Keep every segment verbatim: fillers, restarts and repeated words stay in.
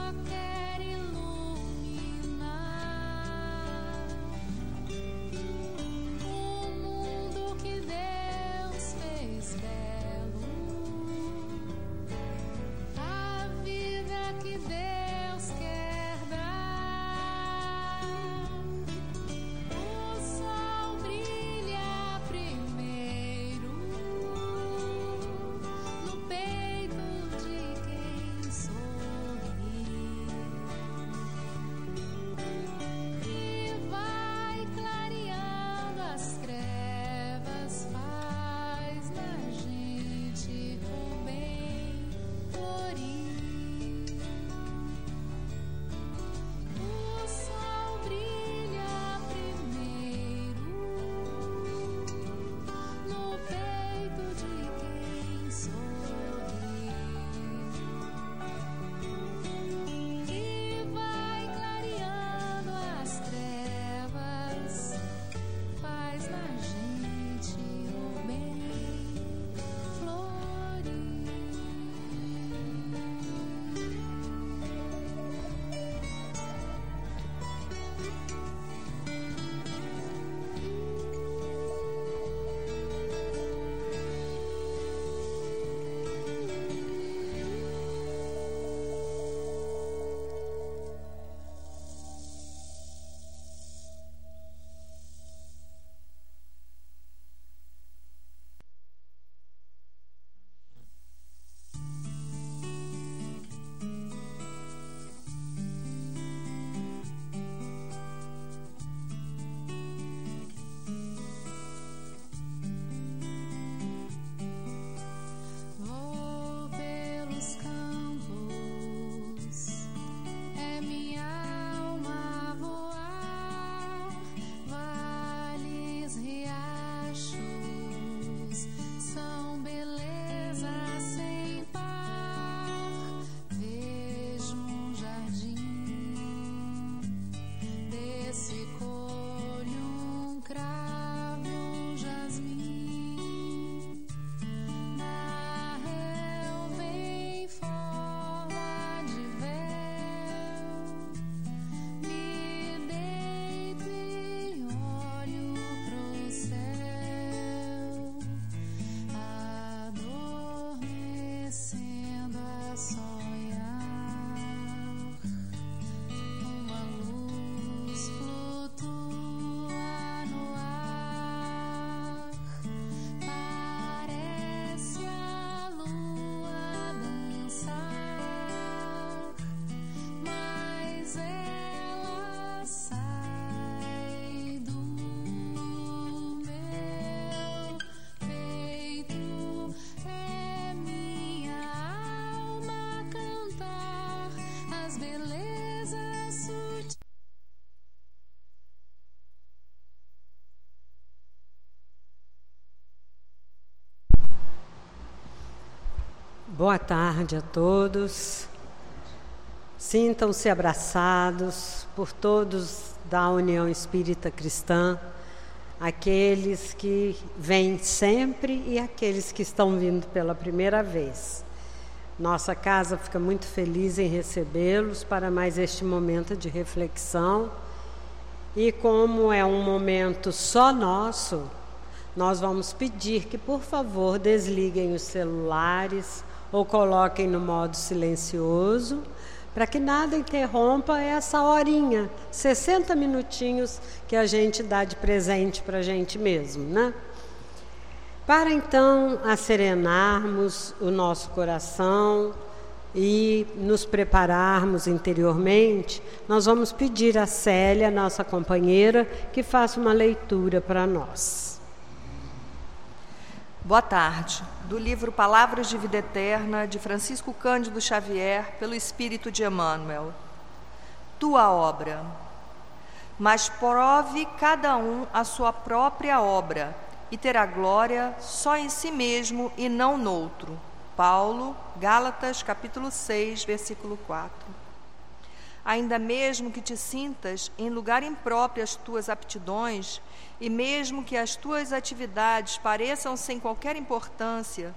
Boa tarde a todos. Sintam-se abraçados por todos da União Espírita Cristã, aqueles que vêm sempre e aqueles que estão vindo pela primeira vez. Nossa casa fica muito feliz em recebê-los para mais este momento de reflexão. E como é um momento só nosso, nós vamos pedir que, por favor, desliguem os celulares ou coloquem no modo silencioso, para que nada interrompa essa horinha, sessenta minutinhos que a gente dá de presente para a gente mesmo, né? Para então acerenarmos o nosso coração e nos prepararmos interiormente, nós vamos pedir a Célia, nossa companheira, que faça uma leitura para nós. Boa tarde. Do livro Palavras de Vida Eterna, de Francisco Cândido Xavier, pelo Espírito de Emmanuel. Tua obra. Mas prove cada um a sua própria obra, e terá glória só em si mesmo e não noutro. Paulo, Gálatas, capítulo seis, versículo quatro. Ainda mesmo que te sintas em lugar impróprio às tuas aptidões, e mesmo que as tuas atividades pareçam sem qualquer importância,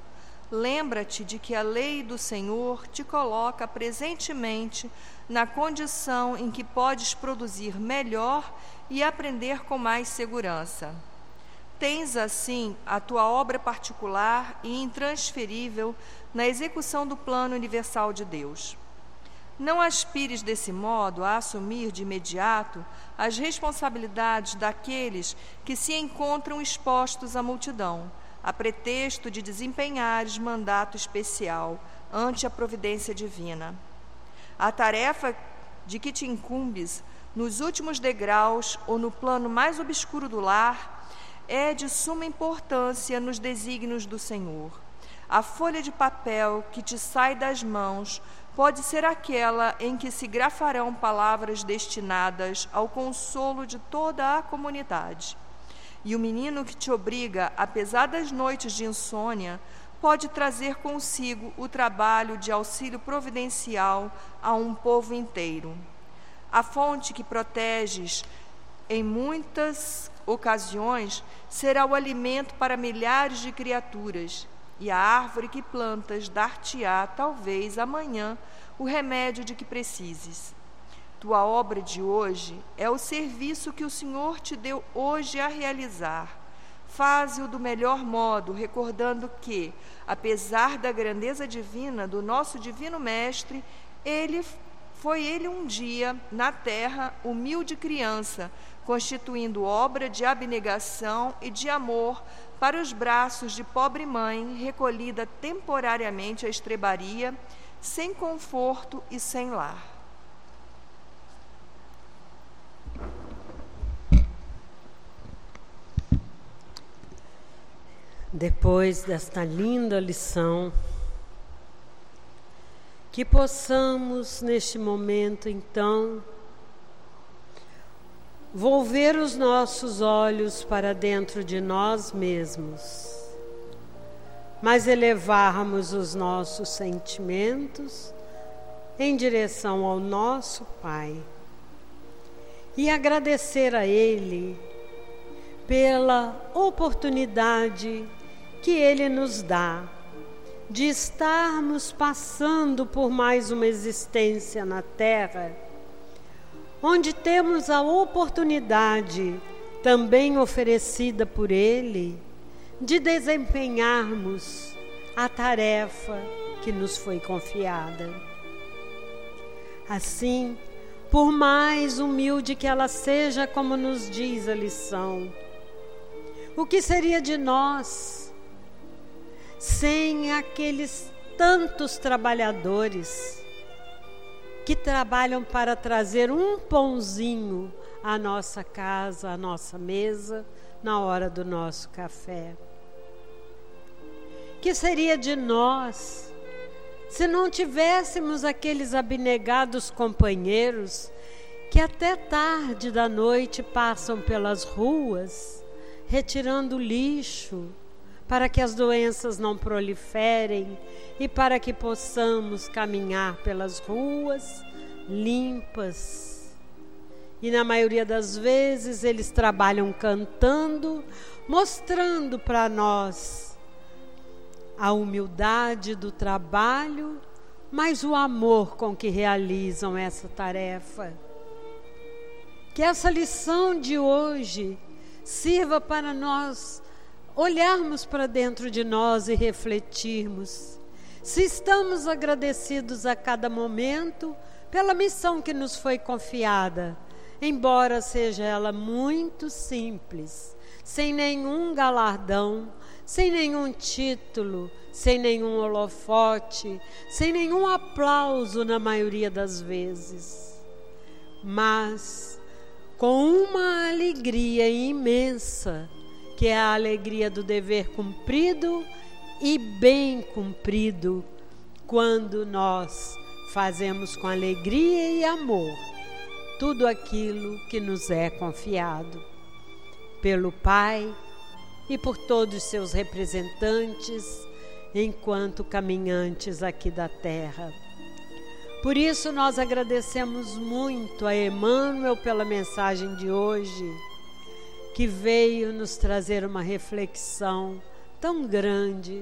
lembra-te de que a lei do Senhor te coloca presentemente na condição em que podes produzir melhor e aprender com mais segurança. Tens, assim, a tua obra particular e intransferível na execução do plano universal de Deus. Não aspires desse modo a assumir de imediato as responsabilidades daqueles que se encontram expostos à multidão, a pretexto de desempenhares mandato especial ante a providência divina. A tarefa de que te incumbes nos últimos degraus ou no plano mais obscuro do lar é de suma importância nos desígnios do Senhor. A folha de papel que te sai das mãos pode ser aquela em que se grafarão palavras destinadas ao consolo de toda a comunidade. E o menino que te obriga a pesadas noites de insônia pode trazer consigo o trabalho de auxílio providencial a um povo inteiro. A fonte que proteges em muitas ocasiões será o alimento para milhares de criaturas, e a árvore que plantas dar-te-á, talvez, amanhã, o remédio de que precises. Tua obra de hoje é o serviço que o Senhor te deu hoje a realizar. Faze-o do melhor modo, recordando que, apesar da grandeza divina do nosso Divino Mestre, ele, foi ele um dia, na terra, humilde criança, constituindo obra de abnegação e de amor para os braços de pobre mãe, recolhida temporariamente à estrebaria, sem conforto e sem lar. Depois desta linda lição, que possamos, neste momento, então, volver os nossos olhos para dentro de nós mesmos, mas elevarmos os nossos sentimentos em direção ao nosso Pai e agradecer a Ele pela oportunidade que Ele nos dá de estarmos passando por mais uma existência na Terra, onde temos a oportunidade, também oferecida por Ele, de desempenharmos a tarefa que nos foi confiada. Assim, por mais humilde que ela seja, como nos diz a lição, o que seria de nós sem aqueles tantos trabalhadores que trabalham para trazer um pãozinho à nossa casa, à nossa mesa, na hora do nosso café? Que seria de nós se não tivéssemos aqueles abnegados companheiros que até tarde da noite passam pelas ruas retirando lixo para que as doenças não proliferem e para que possamos caminhar pelas ruas limpas? E na maioria das vezes eles trabalham cantando, mostrando para nós a humildade do trabalho, mas o amor com que realizam essa tarefa. Que essa lição de hoje sirva para nós olharmos para dentro de nós e refletirmos se estamos agradecidos a cada momento pela missão que nos foi confiada, embora seja ela muito simples, sem nenhum galardão, sem nenhum título, sem nenhum holofote, sem nenhum aplauso na maioria das vezes, mas com uma alegria imensa, que é a alegria do dever cumprido e bem cumprido, quando nós fazemos com alegria e amor tudo aquilo que nos é confiado pelo Pai e por todos os seus representantes enquanto caminhantes aqui da terra. Por isso nós agradecemos muito a Emmanuel pela mensagem de hoje, que veio nos trazer uma reflexão tão grande,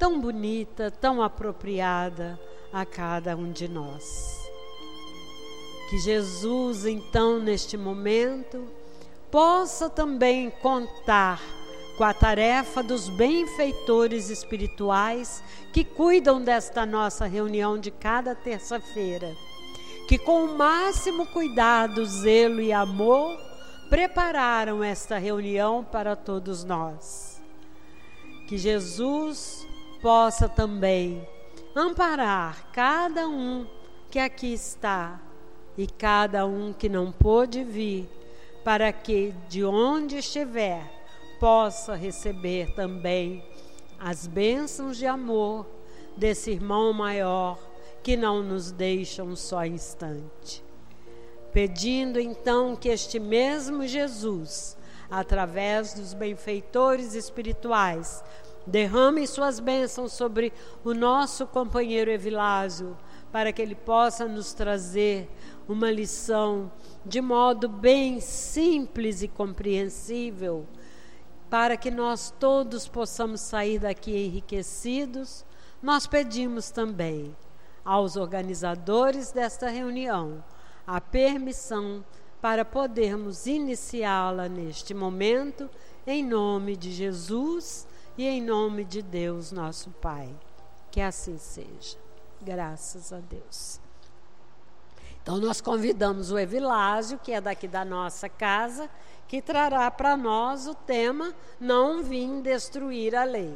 tão bonita, tão apropriada a cada um de nós. Que Jesus, então, neste momento, possa também contar com a tarefa dos benfeitores espirituais que cuidam desta nossa reunião de cada terça-feira, que com o máximo cuidado, zelo e amor prepararam esta reunião para todos nós. Que Jesus possa também amparar cada um que aqui está e cada um que não pôde vir, para que de onde estiver possa receber também as bênçãos de amor desse irmão maior que não nos deixa um só instante. Pedindo então que este mesmo Jesus, através dos benfeitores espirituais, derrame suas bênçãos sobre o nosso companheiro Evilásio, para que ele possa nos trazer uma lição de modo bem simples e compreensível, para que nós todos possamos sair daqui enriquecidos. Nós pedimos também aos organizadores desta reunião a permissão para podermos iniciá-la neste momento, em nome de Jesus e em nome de Deus, nosso Pai. Que assim seja. Graças a Deus. Então, nós convidamos o Evilásio, que é daqui da nossa casa, que trará para nós o tema Não Vim Destruir a Lei.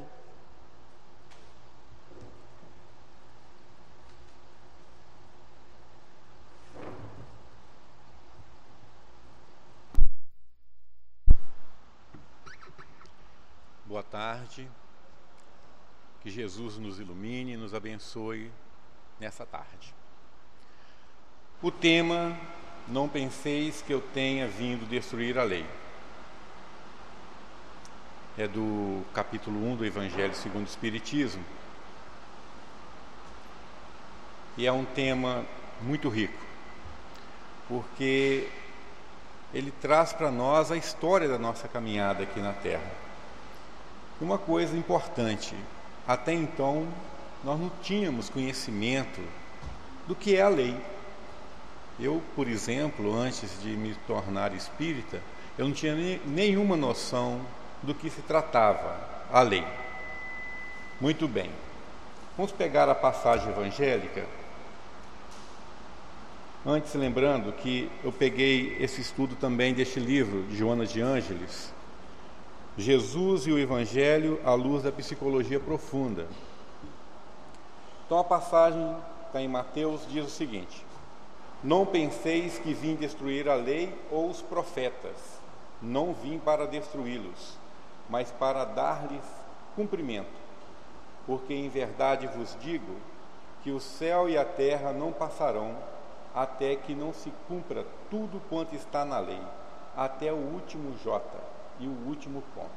Boa tarde, que Jesus nos ilumine e nos abençoe nessa tarde. O tema, não penseis que eu tenha vindo destruir a lei, é do capítulo um do Evangelho segundo o Espiritismo, e é um tema muito rico, porque ele traz para nós a história da nossa caminhada aqui na Terra. Uma coisa importante, até então nós não tínhamos conhecimento do que é a lei. Eu, por exemplo, antes de me tornar espírita, eu não tinha nem, nenhuma noção do que se tratava a lei. Muito bem, vamos pegar a passagem evangélica. Antes, lembrando que eu peguei esse estudo também deste livro de Joana de Ângeles, Jesus e o Evangelho à luz da psicologia profunda. Então a passagem está em Mateus, diz o seguinte: não penseis que vim destruir a lei ou os profetas, não vim para destruí-los, mas para dar-lhes cumprimento. Porque em verdade vos digo que o céu e a terra não passarão até que não se cumpra tudo quanto está na lei, até o último jota. E o último ponto.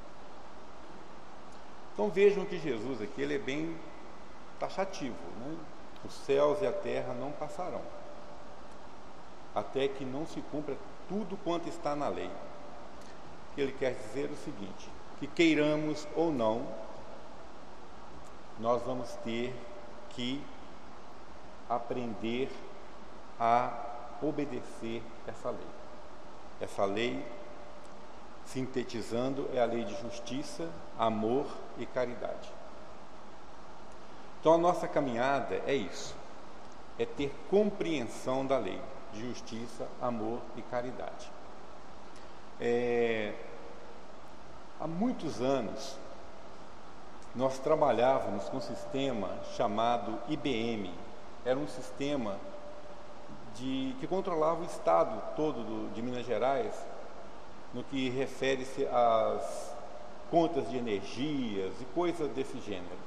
Então vejam que Jesus aqui ele é bem taxativo, né? Os céus e a terra não passarão até que não se cumpra tudo quanto está na lei. Ele quer dizer o seguinte: que queiramos ou não, nós vamos ter que aprender a obedecer essa lei. Essa lei, sintetizando, é a lei de justiça, amor e caridade. Então a nossa caminhada é isso, é ter compreensão da lei de justiça, amor e caridade. É, há muitos anos nós trabalhávamos com um sistema chamado I B M. Era um sistema de, que controlava o estado todo do, de Minas Gerais, no que refere-se às contas de energias e coisas desse gênero.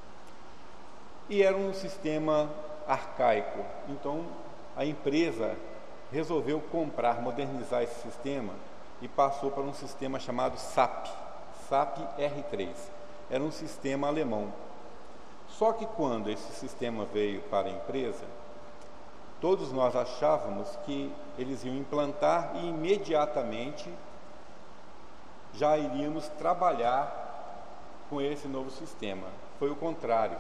E era um sistema arcaico. Então, a empresa resolveu comprar, modernizar esse sistema e passou para um sistema chamado SAP, SAP R três. Era um sistema alemão. Só que quando esse sistema veio para a empresa, todos nós achávamos que eles iam implantar e imediatamente já iríamos trabalhar com esse novo sistema. foi o contrário.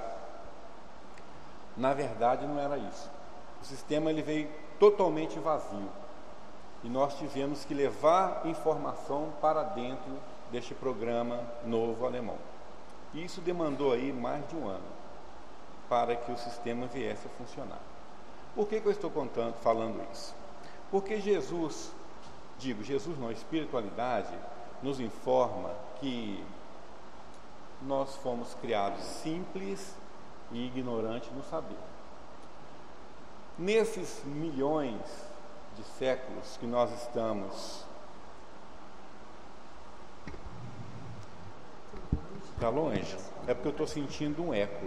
Na verdade, não era isso. O sistema ele veio totalmente vazio e nós tivemos que levar informação para dentro deste programa novo alemão. E isso demandou aí mais de um ano para que o sistema viesse a funcionar. Por que que eu estou contando, falando isso? Porque Jesus, digo, Jesus não, a espiritualidade nos informa que nós fomos criados simples e ignorantes no saber. Nesses milhões de séculos que nós estamos... Está longe? É porque eu estou sentindo um eco.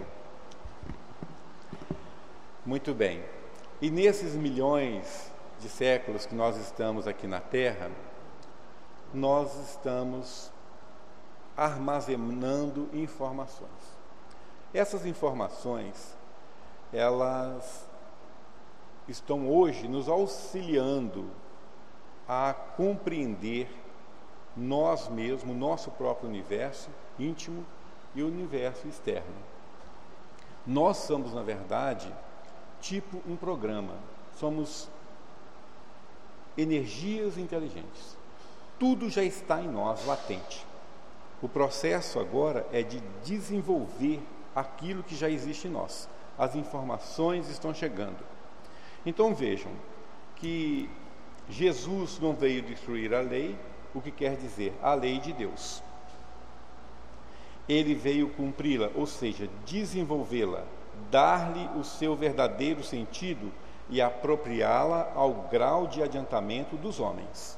Muito bem. E nesses milhões de séculos que nós estamos aqui na Terra, nós estamos armazenando informações. Essas informações, elas estão hoje nos auxiliando a compreender nós mesmos, nosso próprio universo íntimo e o universo externo. Nós somos, na verdade, tipo um programa. Somos energias inteligentes. Tudo já está em nós, latente. O processo agora é de desenvolver aquilo que já existe em nós. As informações estão chegando. Então vejam que Jesus não veio destruir a lei, o que quer dizer a lei de Deus. Ele veio cumpri-la, ou seja, desenvolvê-la, dar-lhe o seu verdadeiro sentido e apropriá-la ao grau de adiantamento dos homens.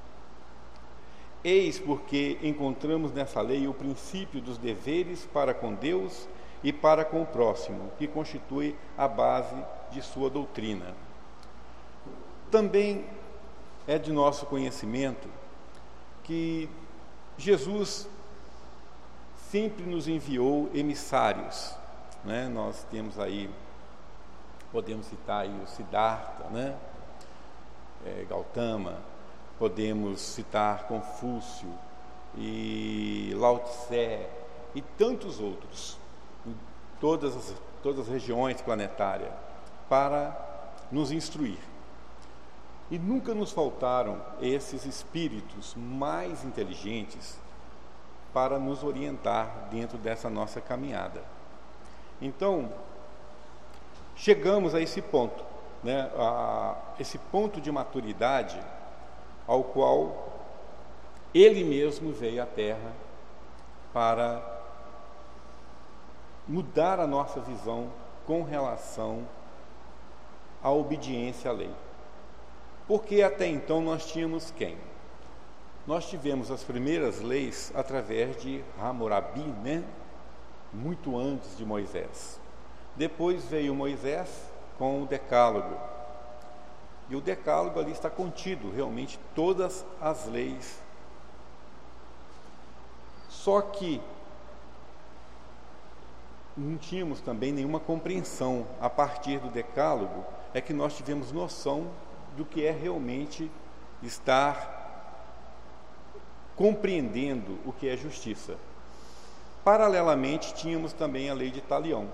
Eis porque encontramos nessa lei o princípio dos deveres para com Deus e para com o próximo, que constitui a base de sua doutrina. Também é de nosso conhecimento que Jesus sempre nos enviou emissários, né? Nós temos aí, podemos citar aí o Siddhartha, né? É, Gautama, podemos citar Confúcio e Lao Tse e tantos outros, em todas as, todas as regiões planetárias, para nos instruir. E nunca nos faltaram esses espíritos mais inteligentes para nos orientar dentro dessa nossa caminhada. Então, chegamos a esse ponto, né, a esse ponto de maturidade ao qual Ele mesmo veio à Terra para mudar a nossa visão com relação à obediência à lei. Porque até então nós tínhamos quem? Nós tivemos as primeiras leis através de Hammurabi, né? Muito antes de Moisés. Depois veio Moisés com o Decálogo. E o Decálogo ali está contido realmente todas as leis. Só que não tínhamos também nenhuma compreensão. A partir do Decálogo é que nós tivemos noção do que é realmente estar compreendendo o que é justiça. Paralelamente, tínhamos também a lei de Talião.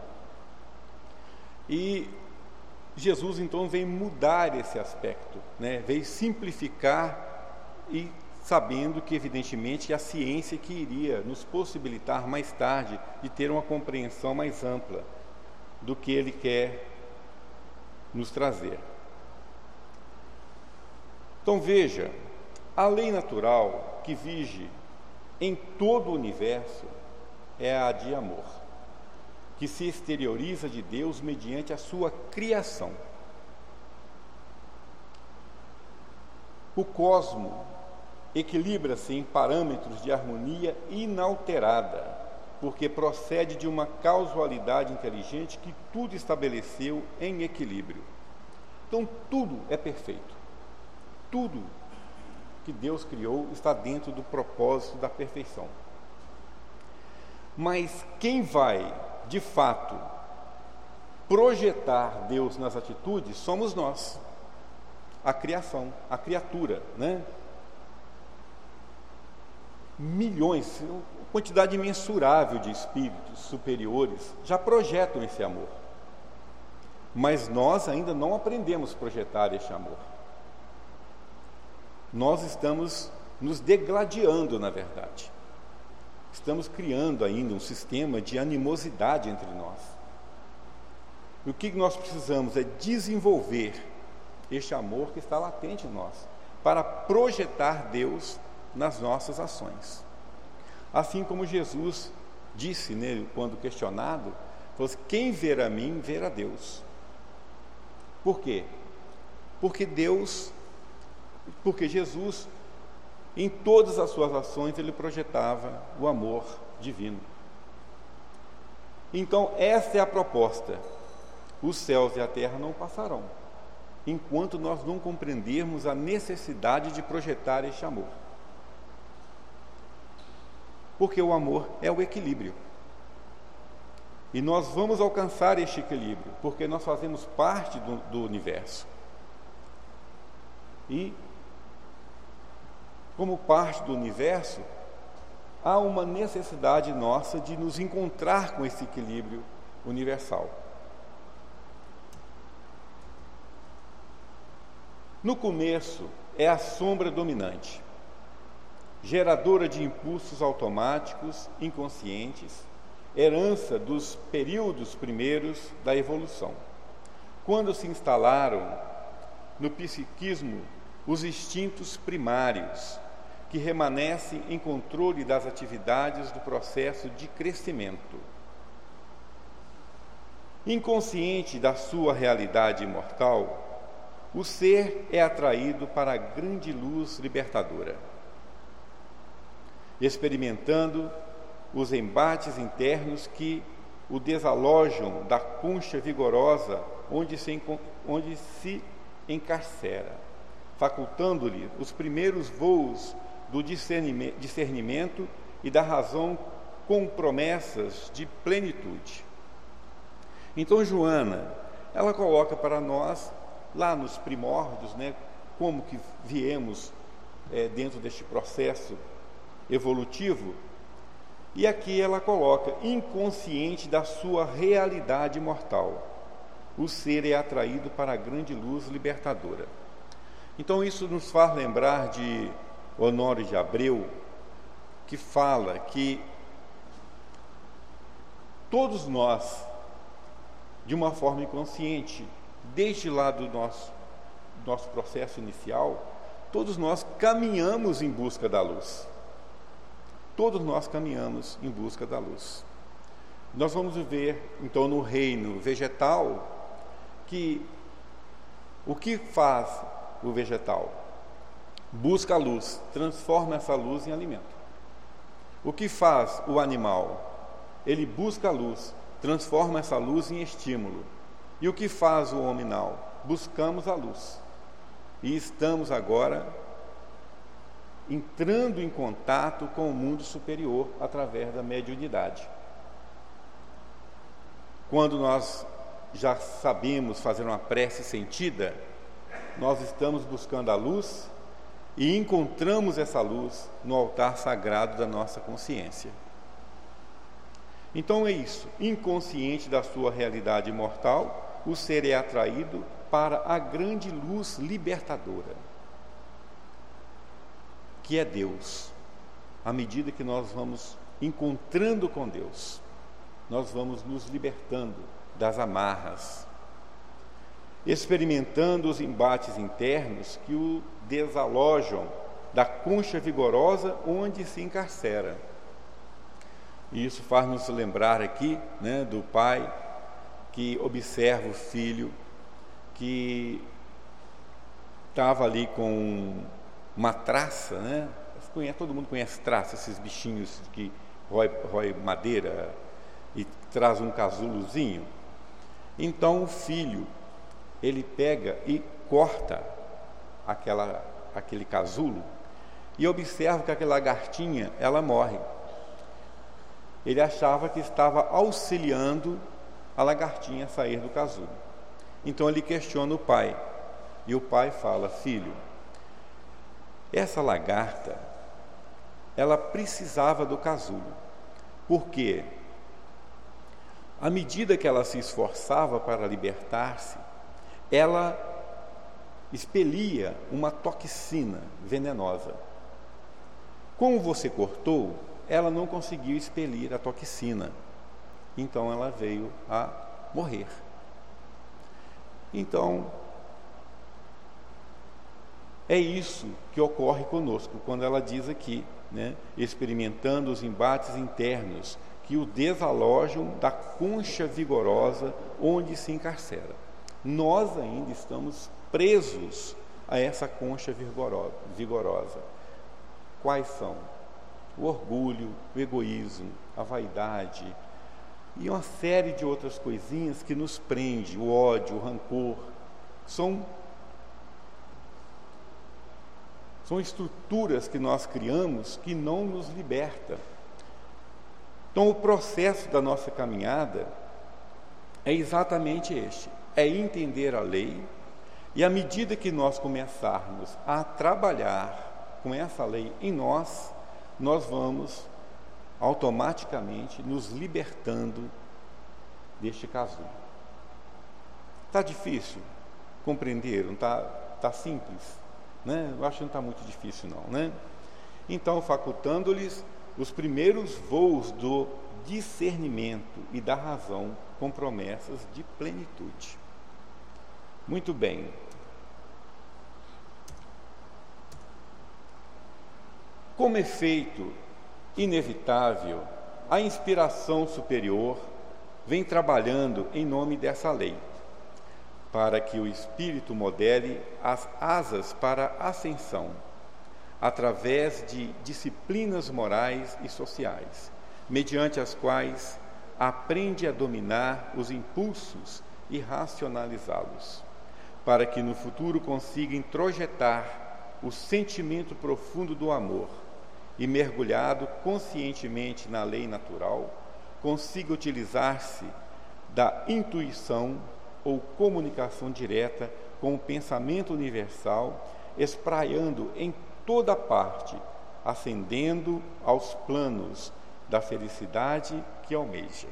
E Jesus, então, veio mudar esse aspecto, né? Veio simplificar e sabendo que, evidentemente, a ciência que iria nos possibilitar mais tarde de ter uma compreensão mais ampla do que Ele quer nos trazer. Então, veja, a lei natural que vige em todo o universo é a de amor, que se exterioriza de Deus mediante a sua criação. O cosmo equilibra-se em parâmetros de harmonia inalterada, porque procede de uma causalidade inteligente que tudo estabeleceu em equilíbrio. Então, tudo é perfeito. Tudo que Deus criou está dentro do propósito da perfeição. Mas quem vai, de fato, projetar Deus nas atitudes somos nós, a criação, a criatura, né? Milhões, quantidade imensurável de espíritos superiores já projetam esse amor. Mas nós ainda não aprendemos a projetar esse amor. Nós estamos nos degladiando, na verdade. Estamos criando ainda um sistema de animosidade entre nós. E o que nós precisamos é desenvolver este amor que está latente em nós, para projetar Deus nas nossas ações. Assim como Jesus disse, né, quando questionado, falou assim, quem ver a mim, ver a Deus. Por quê? Porque Deus, porque Jesus, em todas as suas ações, ele projetava o amor divino. Então, essa é a proposta. Os céus e a terra não passarão, enquanto nós não compreendermos a necessidade de projetar este amor. Porque o amor é o equilíbrio. E nós vamos alcançar este equilíbrio, porque nós fazemos parte do, do universo. E, como parte do universo, há uma necessidade nossa de nos encontrar com esse equilíbrio universal. No começo, é a sombra dominante, geradora de impulsos automáticos, inconscientes, herança dos períodos primeiros da evolução. Quando se instalaram no psiquismo os instintos primários, que remanescem em controle das atividades do processo de crescimento. Inconsciente da sua realidade imortal, o ser é atraído para a grande luz libertadora, experimentando os embates internos que o desalojam da concha vigorosa onde se, onde se encarcera, facultando-lhe os primeiros voos do discernimento, discernimento e da razão com promessas de plenitude. Então, Joana, ela coloca para nós, lá nos primórdios, né, como que viemos é, dentro deste processo evolutivo, e aqui ela coloca, inconsciente da sua realidade mortal, o ser é atraído para a grande luz libertadora. Então isso nos faz lembrar de Honório de Abreu, que fala que todos nós, de uma forma inconsciente, desde lá do nosso, nosso processo inicial, todos nós caminhamos em busca da luz. Todos nós caminhamos em busca da luz. Nós vamos ver, então, no reino vegetal, que o que faz o vegetal? Busca a luz, transforma essa luz em alimento. O que faz o animal? Ele busca a luz, transforma essa luz em estímulo. E o que faz o hominal? Buscamos a luz. E estamos agora entrando em contato com o mundo superior através da mediunidade. Quando nós já sabemos fazer uma prece sentida, nós estamos buscando a luz e encontramos essa luz no altar sagrado da nossa consciência. Então é isso, inconsciente da sua realidade imortal, o ser é atraído para a grande luz libertadora, que é Deus. À medida que nós vamos encontrando com Deus, nós vamos nos libertando das amarras, experimentando os embates internos que o desalojam da concha vigorosa onde se encarcera. E isso faz-nos lembrar aqui, né, do pai que observa o filho que estava ali com uma traça, né? Todo mundo conhece traça, esses bichinhos que rói, rói madeira e traz um casulozinho. Então o filho, ele pega e corta aquela, aquele casulo e observa que aquela lagartinha, ela morre. Ele achava que estava auxiliando a lagartinha a sair do casulo. Então ele questiona o pai, e o pai fala: filho, essa lagarta, ela precisava do casulo, porque à medida que ela se esforçava para libertar-se, ela expelia uma toxina venenosa. Como você cortou, ela não conseguiu expelir a toxina, então ela veio a morrer. Então, é isso que ocorre conosco, quando ela diz aqui, né, experimentando os embates internos que o desalojam da concha vigorosa onde se encarcera. Nós ainda estamos presos a essa concha vigorosa. Quais são? O orgulho, o egoísmo, a vaidade e uma série de outras coisinhas que nos prende, o ódio, o rancor. São, são estruturas que nós criamos que não nos libertam. Então, o processo da nossa caminhada é exatamente este, é entender a lei, e à medida que nós começarmos a trabalhar com essa lei em nós, nós vamos automaticamente nos libertando deste casulo. Está difícil compreender? Não está tá simples? Né? Eu acho que não está muito difícil não, né? Então, facultando-lhes os primeiros voos do discernimento e da razão com promessas de plenitude. Muito bem. Como efeito inevitável, a inspiração superior vem trabalhando em nome dessa lei, para que o Espírito modele as asas para a ascensão, através de disciplinas morais e sociais, mediante as quais aprende a dominar os impulsos e racionalizá-los, para que no futuro consiga introjetar o sentimento profundo do amor e, mergulhado conscientemente na lei natural, consiga utilizar-se da intuição ou comunicação direta com o pensamento universal, espraiando em toda parte, ascendendo aos planos da felicidade que almeja.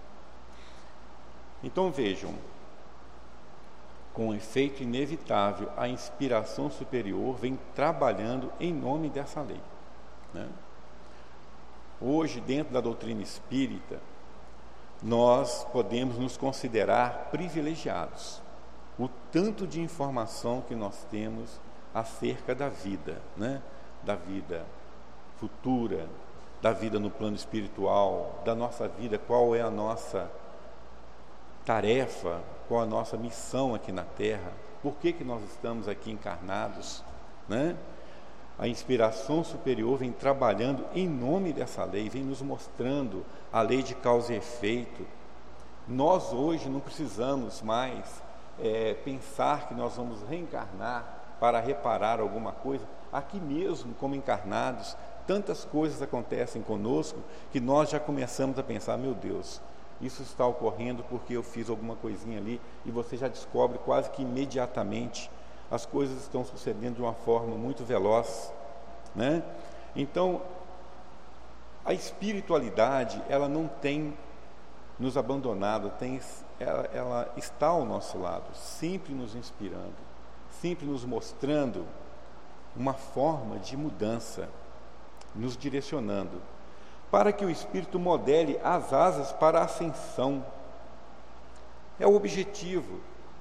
Então vejam, com efeito inevitável, a inspiração superior vem trabalhando em nome dessa lei, né? Hoje, dentro da doutrina espírita, nós podemos nos considerar privilegiados. O tanto de informação que nós temos acerca da vida, né? Da vida futura, da vida no plano espiritual, da nossa vida, qual é a nossa tarefa, qual a nossa missão aqui na Terra, por que que nós estamos aqui encarnados, né? A inspiração superior vem trabalhando em nome dessa lei, vem nos mostrando a lei de causa e efeito. Nós hoje não precisamos mais é, pensar que nós vamos reencarnar para reparar alguma coisa. Aqui mesmo, como encarnados, tantas coisas acontecem conosco que nós já começamos a pensar, meu Deus, isso está ocorrendo porque eu fiz alguma coisinha ali, e você já descobre quase que imediatamente. As coisas estão sucedendo de uma forma muito veloz, né? Então, a espiritualidade, ela não tem nos abandonado, tem, ela, ela está ao nosso lado, sempre nos inspirando, sempre nos mostrando uma forma de mudança, nos direcionando, para que o Espírito modele as asas para a ascensão. É o objetivo.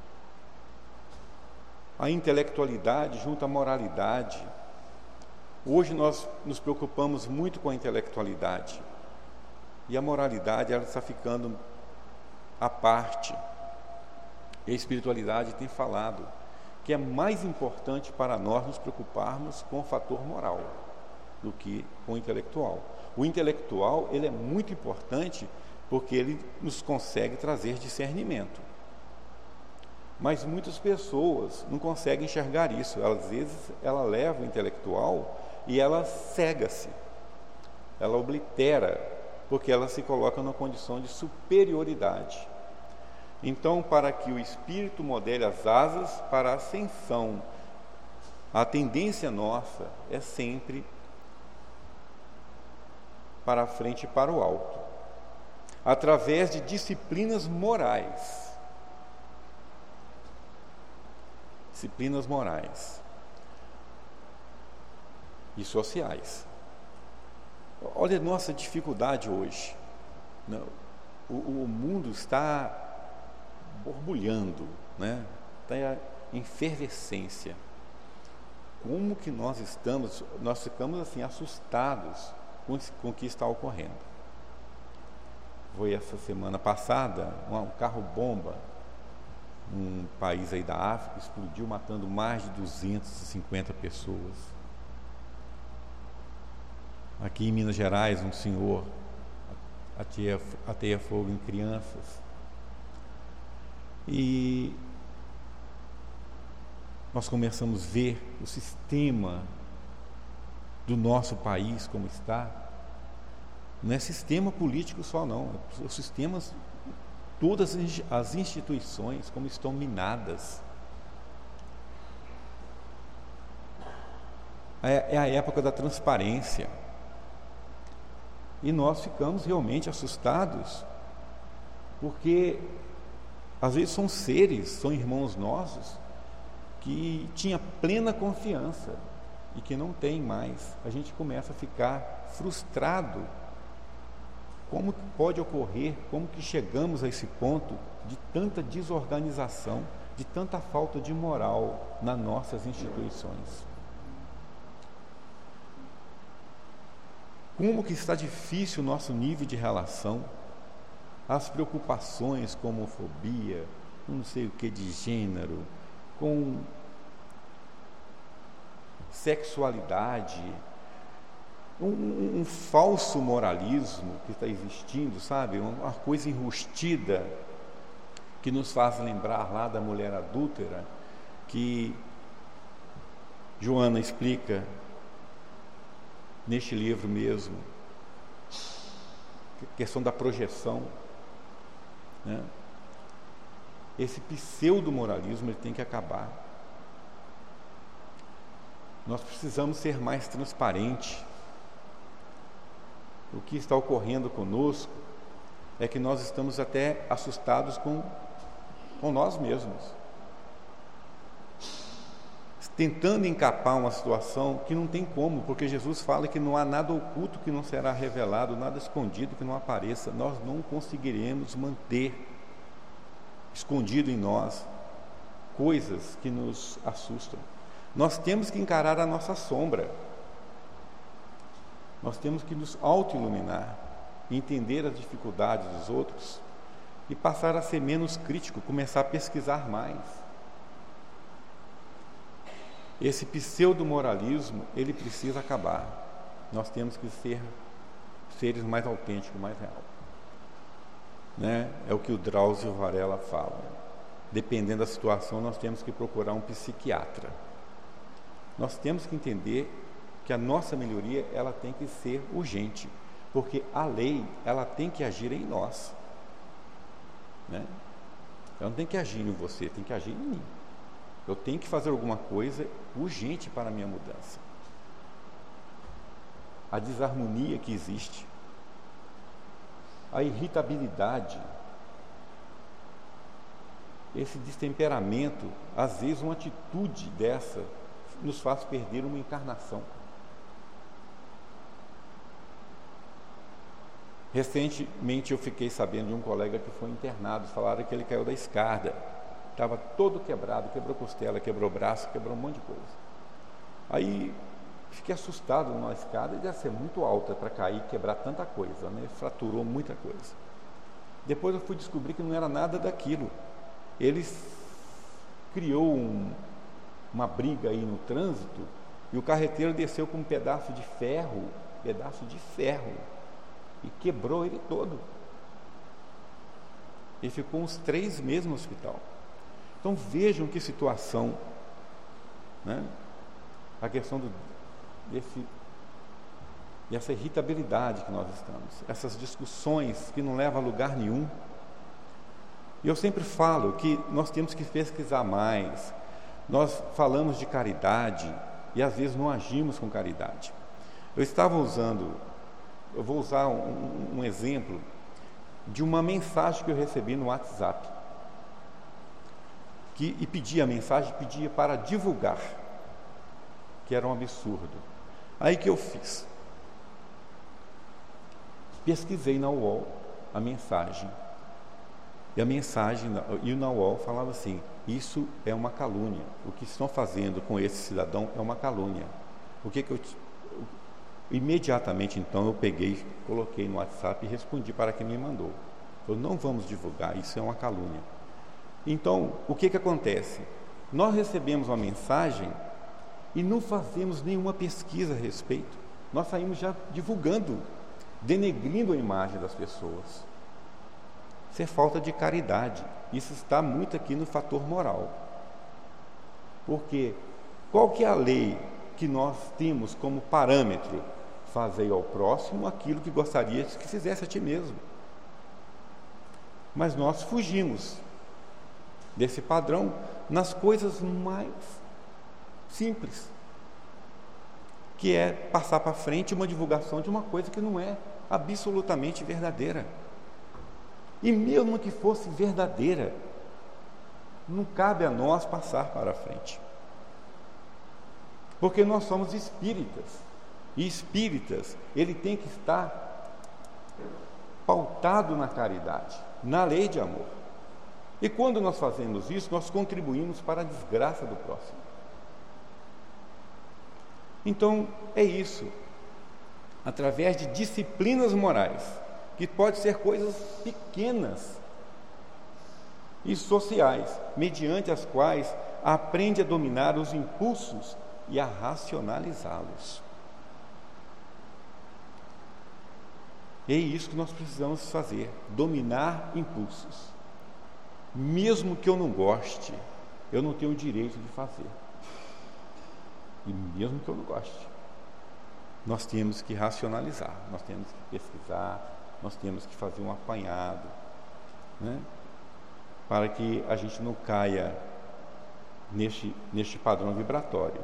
A intelectualidade junto à moralidade. Hoje nós nos preocupamos muito com a intelectualidade, e a moralidade ela está ficando à parte. E a espiritualidade tem falado que é mais importante para nós nos preocuparmos com o fator moral do que com o intelectual. O intelectual ele é muito importante porque ele nos consegue trazer discernimento. Mas muitas pessoas não conseguem enxergar isso. Às vezes ela leva o intelectual e ela cega-se, ela oblitera, porque ela se coloca numa condição de superioridade. Então, para que o Espírito modele as asas para a ascensão, a tendência nossa é sempre para a frente e para o alto, através de disciplinas morais. Disciplinas morais e sociais. Olha a nossa dificuldade hoje. O, o mundo está borbulhando, né? Está em efervescência. Como que nós estamos, nós ficamos assim assustados com, com o que está ocorrendo. Foi essa semana passada, um carro-bomba num país aí da África explodiu, matando mais de duzentas e cinquenta pessoas. Aqui em Minas Gerais, um senhor ateia, ateia fogo em crianças. E nós começamos a ver o sistema do nosso país como está. Não é sistema político só não, os sistemas, todas as instituições como estão minadas. É a época da transparência. E nós ficamos realmente assustados, porque às vezes são seres, são irmãos nossos, que tinha plena confiança e que não tem mais. A gente começa a ficar frustrado. Como que pode ocorrer, como que chegamos a esse ponto de tanta desorganização, de tanta falta de moral nas nossas instituições? Como que está difícil o nosso nível de relação, as preocupações com homofobia, com não sei o que de gênero, com sexualidade, um, um falso moralismo que está existindo, sabe? Uma coisa enrustida que nos faz lembrar lá da mulher adúltera, que Joana explica neste livro mesmo, a questão da projeção, né? Esse pseudo-moralismo ele tem que acabar. Nós precisamos ser mais transparentes. O que está ocorrendo conosco é que nós estamos até assustados com, com nós mesmos, tentando encapar uma situação que não tem como, porque Jesus fala que não há nada oculto que não será revelado, nada escondido que não apareça. Nós não conseguiremos manter escondido em nós coisas que nos assustam. Nós temos que encarar a nossa sombra, nós temos que nos auto-iluminar, entender as dificuldades dos outros e passar a ser menos crítico, começar a pesquisar mais. Esse pseudo-moralismo, ele precisa acabar. Nós temos que ser seres mais autênticos, mais reais, né? É o que o Drauzio Varela fala. Dependendo da situação, nós temos que procurar um psiquiatra. Nós temos que entender que a nossa melhoria, ela tem que ser urgente, porque a lei, ela tem que agir em nós, né? Ela não tem que agir em você, tem que agir em mim. Eu tenho que fazer alguma coisa urgente para a minha mudança. A desarmonia que existe, a irritabilidade, esse destemperamento, às vezes uma atitude dessa nos faz perder uma encarnação. Recentemente eu fiquei sabendo de um colega que foi internado, falaram que ele caiu da escada, estava todo quebrado, quebrou costela, quebrou braço, quebrou um monte de coisa. Aí fiquei assustado numa escada, deve ser muito alta para cair e quebrar tanta coisa, né? Fraturou muita coisa. Depois eu fui descobrir que não era nada daquilo. Ele criou um, uma briga aí no trânsito e o carreteiro desceu com um pedaço de ferro, pedaço de ferro, e quebrou ele todo. Ele ficou uns três meses no hospital. Então vejam que situação, né? A questão do, desse, dessa irritabilidade que nós estamos, essas discussões que não levam a lugar nenhum. E eu sempre falo que nós temos que pesquisar mais. Nós falamos de caridade e às vezes não agimos com caridade. Eu estava usando eu vou usar um, um exemplo de uma mensagem que eu recebi no WhatsApp, que, e pedia a mensagem, pedia para divulgar, que era um absurdo. Aí que eu fiz? Pesquisei na U O L a mensagem, e a mensagem, e na U O L falava assim: isso é uma calúnia, o que estão fazendo com esse cidadão é uma calúnia. O que que eu... Imediatamente, então, eu peguei, coloquei no WhatsApp e respondi para quem me mandou. Eu não vamos divulgar, isso é uma calúnia. Então, o que que acontece? Nós recebemos uma mensagem e não fazemos nenhuma pesquisa a respeito. Nós saímos já divulgando, denegrindo a imagem das pessoas. Isso é falta de caridade. Isso está muito aqui no fator moral. Porque qual que é a lei que nós temos como parâmetro? Fazer ao próximo aquilo que gostaria que fizesse a ti mesmo. Mas nós fugimos desse padrão nas coisas mais simples, que é passar para frente uma divulgação de uma coisa que não é absolutamente verdadeira. E mesmo que fosse verdadeira, não cabe a nós passar para frente, porque nós somos espíritas. E espíritas, ele tem que estar pautado na caridade, na lei de amor. E quando nós fazemos isso, nós contribuímos para a desgraça do próximo. Então, é isso. Através de disciplinas morais, que pode ser coisas pequenas e sociais, mediante as quais aprende a dominar os impulsos e a racionalizá-los. É isso que nós precisamos fazer, dominar impulsos. Mesmo que eu não goste, eu não tenho o direito de fazer. E mesmo que eu não goste, nós temos que racionalizar, nós temos que pesquisar, nós temos que fazer um apanhado, né? Para que a gente não caia neste, neste padrão vibratório.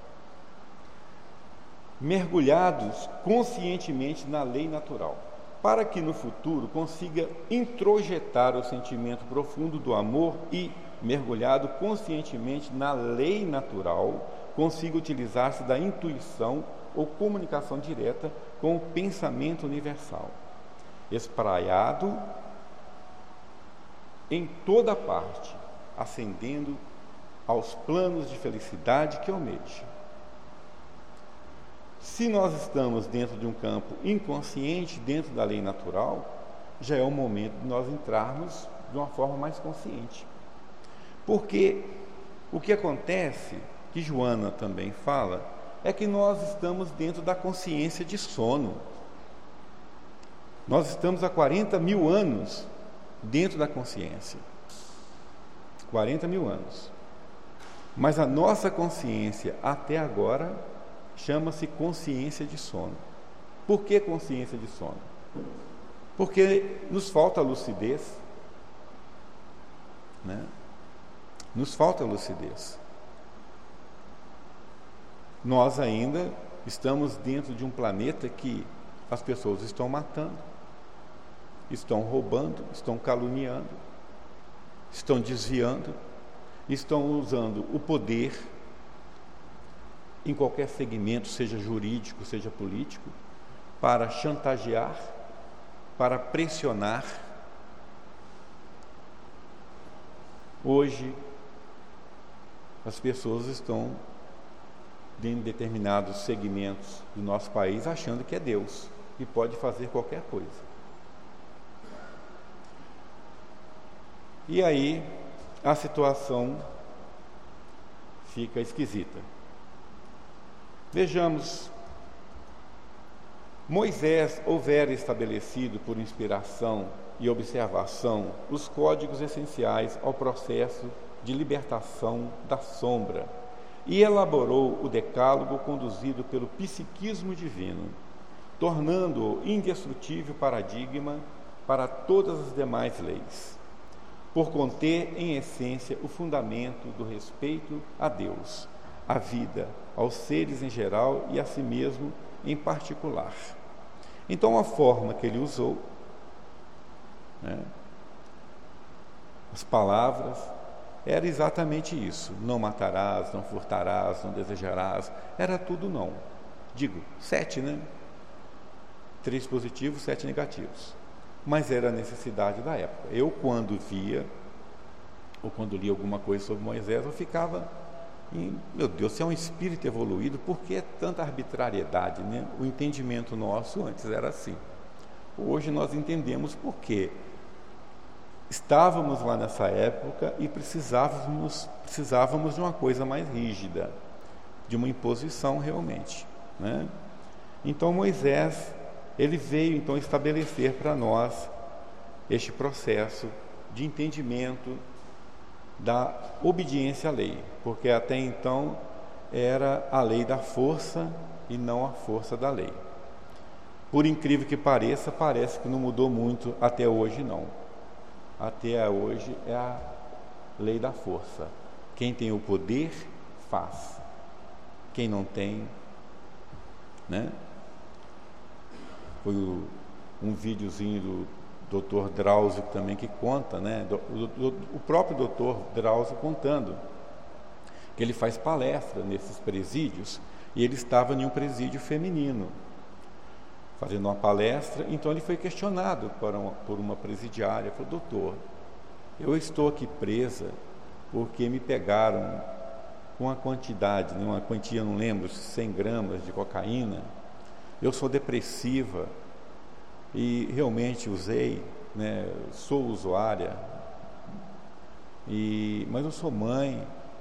Mergulhados conscientemente na lei natural, para que no futuro consiga introjetar o sentimento profundo do amor e, mergulhado conscientemente na lei natural, consiga utilizar-se da intuição ou comunicação direta com o pensamento universal, espraiado em toda parte, ascendendo aos planos de felicidade que almeja. Se nós estamos dentro de um campo inconsciente, dentro da lei natural, já é o momento de nós entrarmos de uma forma mais consciente. Porque o que acontece, que Joana também fala, é que nós estamos dentro da consciência de sono. Nós estamos há quarenta mil anos dentro da consciência. quarenta mil anos. Mas a nossa consciência até agora chama-se consciência de sono. Por que consciência de sono? Porque nos falta lucidez, né? Nos falta lucidez. Nós ainda estamos dentro de um planeta que as pessoas estão matando, estão roubando, estão caluniando, estão desviando, estão usando o poder em qualquer segmento, seja jurídico, seja político, para chantagear, para pressionar. Hoje, as pessoas estão em determinados segmentos do nosso país achando que é Deus e pode fazer qualquer coisa. E aí a situação fica esquisita. Vejamos, Moisés houvera estabelecido por inspiração e observação os códigos essenciais ao processo de libertação da sombra e elaborou o decálogo conduzido pelo psiquismo divino, tornando-o indestrutível paradigma para todas as demais leis, por conter em essência o fundamento do respeito a Deus, à vida, aos seres em geral e a si mesmo em particular. Então, a forma que ele usou, né, as palavras, era exatamente isso: não matarás, não furtarás, não desejarás, era tudo não. Digo, sete, né? Três positivos, sete negativos. Mas era a necessidade da época. Eu, quando via, ou quando lia alguma coisa sobre Moisés, eu ficava, em, meu Deus, se é um espírito evoluído, por que tanta arbitrariedade, né? O entendimento nosso antes era assim. Hoje nós entendemos por quê. Estávamos lá nessa época e precisávamos, precisávamos de uma coisa mais rígida, de uma imposição realmente, né? Então Moisés, ele veio então estabelecer para nós este processo de entendimento da obediência à lei, porque até então era a lei da força e não a força da lei. Por incrível que pareça, parece que não mudou muito até hoje não. Até hoje é a lei da força. Quem tem o poder, faz. Quem não tem, né? Foi o, um videozinho do doutor Drauzio também que conta, né? Do, do, o próprio doutor Drauzio contando que ele faz palestra nesses presídios, e ele estava em um presídio feminino fazendo uma palestra. Então ele foi questionado por uma, por uma presidiária. Falou: doutor, eu estou aqui presa porque me pegaram com uma quantidade, uma quantia, não lembro, cem gramas de cocaína. Eu sou depressiva e realmente usei, né, sou usuária, e, mas eu sou mãe.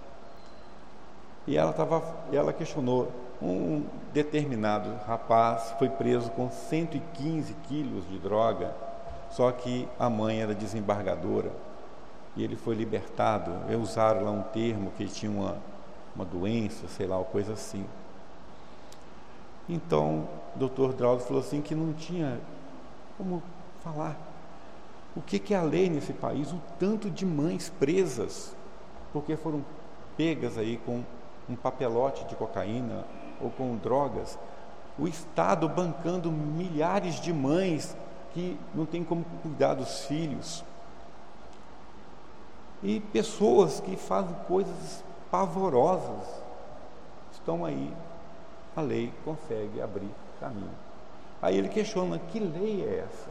E ela, tava, ela questionou. Um determinado rapaz foi preso com cento e quinze quilos de droga, só que a mãe era desembargadora e ele foi libertado. Eu usaram lá um termo que ele tinha uma, uma doença, sei lá, uma coisa assim. Então o doutor Drauzio falou assim que não tinha como falar o que, que é a lei nesse país, o tanto de mães presas porque foram pegas aí com um papelote de cocaína ou com drogas, o Estado bancando milhares de mães que não têm como cuidar dos filhos, e pessoas que fazem coisas pavorosas. Estão aí, a lei consegue abrir caminho. Aí ele questiona: que lei é essa?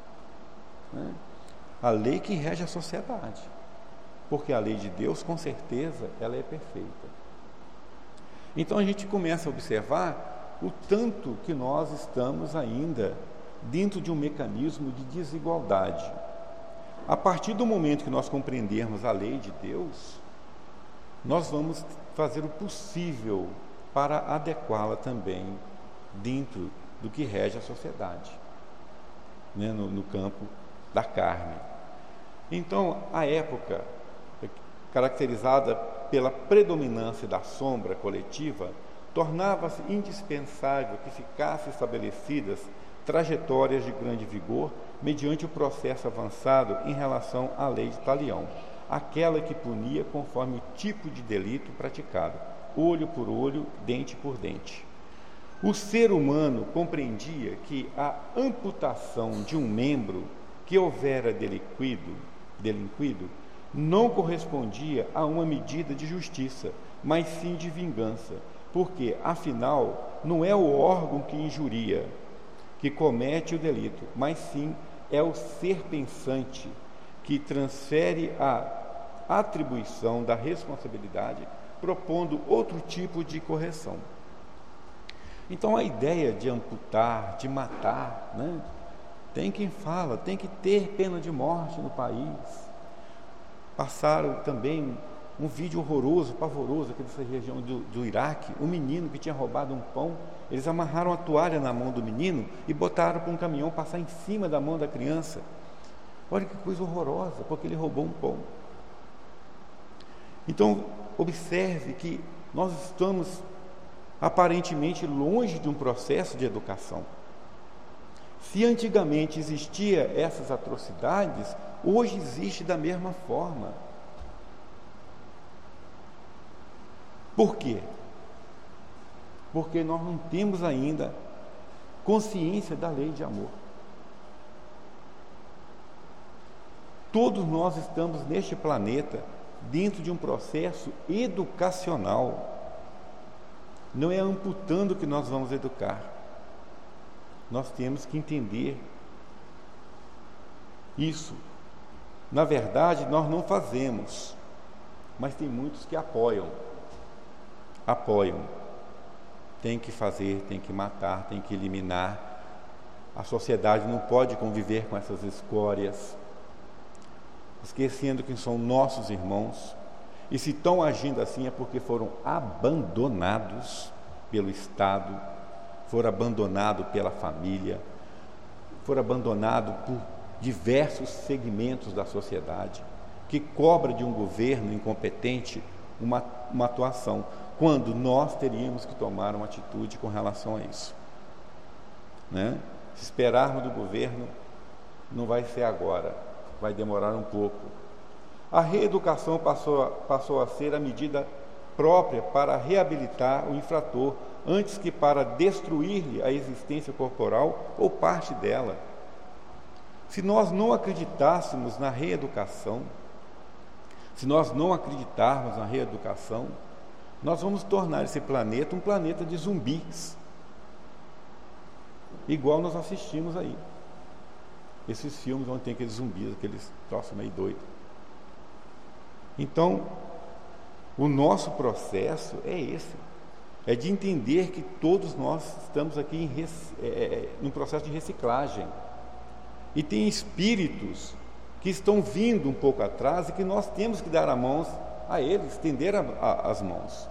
Né? A lei que rege a sociedade, porque a lei de Deus, com certeza, ela é perfeita. Então a gente começa a observar o tanto que nós estamos ainda dentro de um mecanismo de desigualdade. A partir do momento que nós compreendermos a lei de Deus, nós vamos fazer o possível para adequá-la também dentro do que rege a sociedade, né, no, no campo da carne. Então, a época caracterizada pela predominância da sombra coletiva, tornava-se indispensável que ficassem estabelecidas trajetórias de grande vigor mediante o processo avançado em relação à lei de Talião, aquela que punia conforme o tipo de delito praticado, olho por olho, dente por dente. O ser humano compreendia que a amputação de um membro que houvera delinquido, delinquido não correspondia a uma medida de justiça, mas sim de vingança, porque, afinal, não é o órgão que injuria, que comete o delito, mas sim é o ser pensante que transfere a atribuição da responsabilidade, propondo outro tipo de correção. Então, a ideia de amputar, de matar, né? Tem quem fala, tem que ter pena de morte no país. Passaram também um vídeo horroroso, pavoroso, aqui dessa região do, do Iraque, um menino que tinha roubado um pão. Eles amarraram a toalha na mão do menino e botaram para um caminhão passar em cima da mão da criança. Olha que coisa horrorosa, porque ele roubou um pão. Então, observe que nós estamos aparentemente longe de um processo de educação. Se antigamente existia essas atrocidades, hoje existe da mesma forma. Por quê? Porque nós não temos ainda consciência da lei de amor. Todos nós estamos neste planeta dentro de um processo educacional. Não é amputando que nós vamos educar. Nós temos que entender isso. Na verdade, nós não fazemos, mas tem muitos que apoiam. Apoiam. Tem que fazer, tem que matar, tem que eliminar. A sociedade não pode conviver com essas escórias, esquecendo que são nossos irmãos. E se estão agindo assim é porque foram abandonados pelo Estado, foram abandonados pela família, foram abandonados por diversos segmentos da sociedade, que cobra de um governo incompetente uma, uma atuação, quando nós teríamos que tomar uma atitude com relação a isso, né? Se esperarmos do governo, não vai ser agora, vai demorar um pouco. A reeducação passou a, passou a ser a medida própria para reabilitar o infrator, antes que para destruir-lhe a existência corporal ou parte dela. Se nós não acreditássemos na reeducação, se nós não acreditarmos na reeducação, nós vamos tornar esse planeta um planeta de zumbis, igual nós assistimos aí. Esses filmes onde tem aqueles zumbis, aqueles troços meio doidos. Então, o nosso processo é esse, é de entender que todos nós estamos aqui em rec... é, num processo de reciclagem, e tem espíritos que estão vindo um pouco atrás e que nós temos que dar a mãos a eles, estender a, a, as mãos.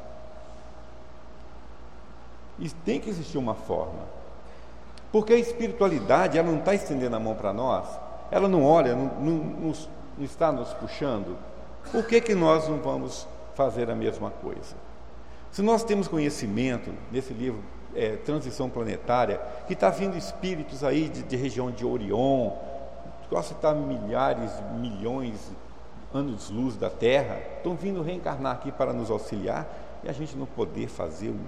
E tem que existir uma forma, porque a espiritualidade, ela não está estendendo a mão para nós, ela não olha, não, não, não, não está nos puxando. Por que que nós não vamos fazer a mesma coisa? Se nós temos conhecimento nesse livro é, Transição Planetária, que está vindo espíritos aí de, de região de Orion, posso citar milhares, milhões de anos-luz da Terra, estão vindo reencarnar aqui para nos auxiliar, e a gente não poder fazer um,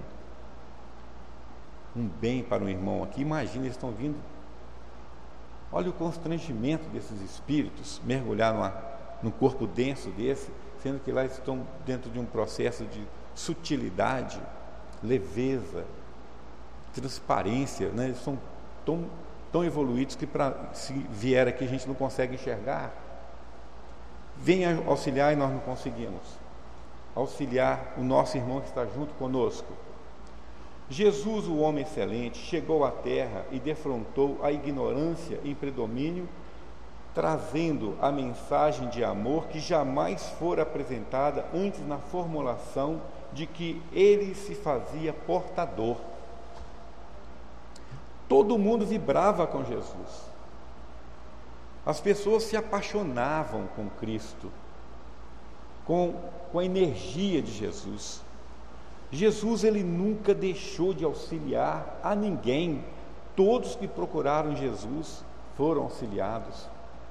um bem para um irmão aqui. Imagina, eles estão vindo. Olha o constrangimento desses espíritos, mergulhar numa, num corpo denso desse, sendo que lá estão dentro de um processo de sutilidade, leveza, transparência, né? Eles são tão, tão evoluídos que pra, se vier aqui a gente não consegue enxergar. Vem auxiliar e nós não conseguimos auxiliar o nosso irmão que está junto conosco. Jesus, o homem excelente, chegou à terra e defrontou a ignorância em predomínio, trazendo a mensagem de amor que jamais fora apresentada antes na formulação de que ele se fazia portador. Todo mundo vibrava com Jesus. As pessoas se apaixonavam com Cristo, com, com a energia de Jesus. Jesus, ele nunca deixou de auxiliar a ninguém. Todos que procuraram Jesus foram auxiliados.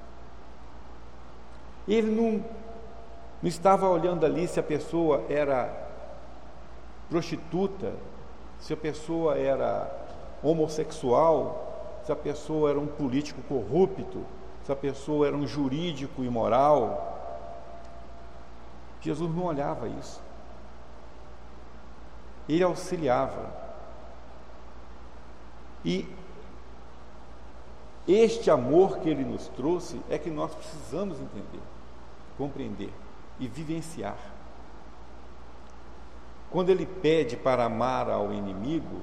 Ele não, não estava olhando ali se a pessoa era prostituta, se a pessoa era homossexual, se a pessoa era um político corrupto, se a pessoa era um jurídico imoral. Jesus não olhava isso. Ele auxiliava. E este amor que ele nos trouxe é que nós precisamos entender, compreender e vivenciar. Quando ele pede para amar ao inimigo,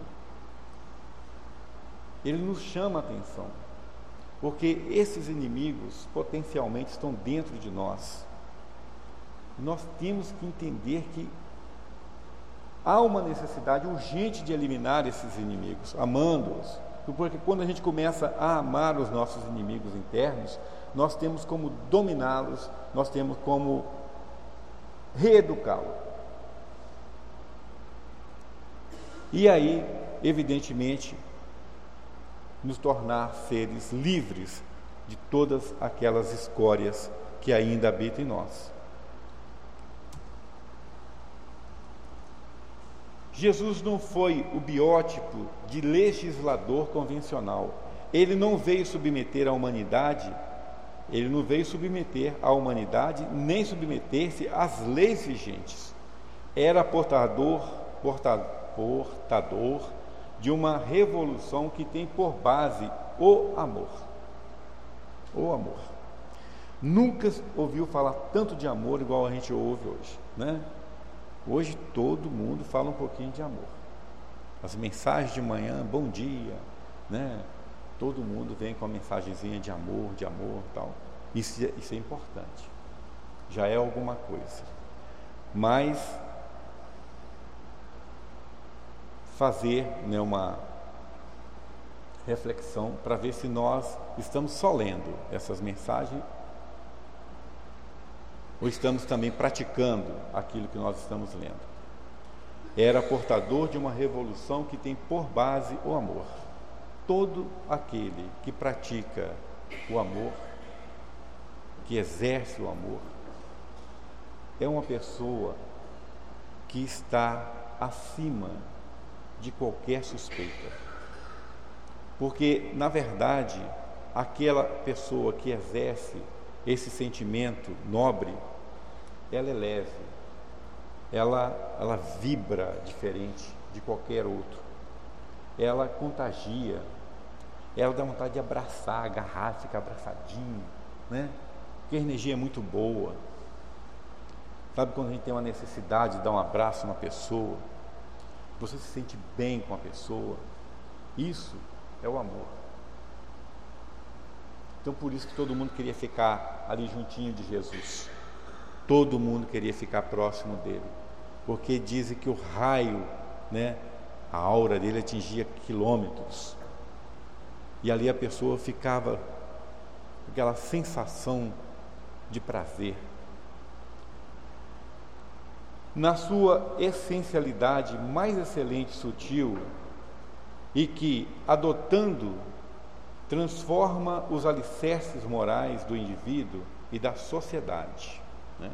ele nos chama a atenção, porque esses inimigos potencialmente estão dentro de nós. Nós temos que entender que há uma necessidade urgente de eliminar esses inimigos, amando-os, porque quando a gente começa a amar os nossos inimigos internos, nós temos como dominá-los, nós temos como reeducá-los. E aí, evidentemente, nos tornar seres livres de todas aquelas escórias que ainda habitam em nós. Jesus não foi o biótipo de legislador convencional. Ele não veio submeter a humanidade, ele não veio submeter a humanidade, nem submeter-se às leis vigentes. Era portador, porta, portador de uma revolução que tem por base o amor. O amor. Nunca ouviu falar tanto de amor igual a gente ouve hoje, né? Hoje todo mundo fala um pouquinho de amor. As mensagens de manhã, bom dia, né? Todo mundo vem com a mensagenzinha de amor, de amor e tal. Isso, isso é importante. Já é alguma coisa. Mas fazer, né, uma reflexão para ver se nós estamos só lendo essas mensagens ou estamos também praticando aquilo que nós estamos lendo. Era portador de uma revolução que tem por base o amor. Todo aquele que pratica o amor, que exerce o amor, é uma pessoa que está acima de qualquer suspeita. Porque, na verdade, aquela pessoa que exerce esse sentimento nobre, ela é leve, ela, ela vibra diferente de qualquer outro, ela contagia, ela dá vontade de abraçar, agarrar, ficar abraçadinho, né? Porque a energia é muito boa. Sabe quando a gente tem uma necessidade de dar um abraço numa pessoa, você se sente bem com a pessoa? Isso é o amor. Então por isso que todo mundo queria ficar ali juntinho de Jesus. Todo mundo queria ficar próximo dele, porque dizem que o raio, né, a aura dele atingia quilômetros, e ali a pessoa ficava com aquela sensação de prazer. Na sua essencialidade mais excelente e sutil, e que, adotando, transforma os alicerces morais do indivíduo e da sociedade. Né?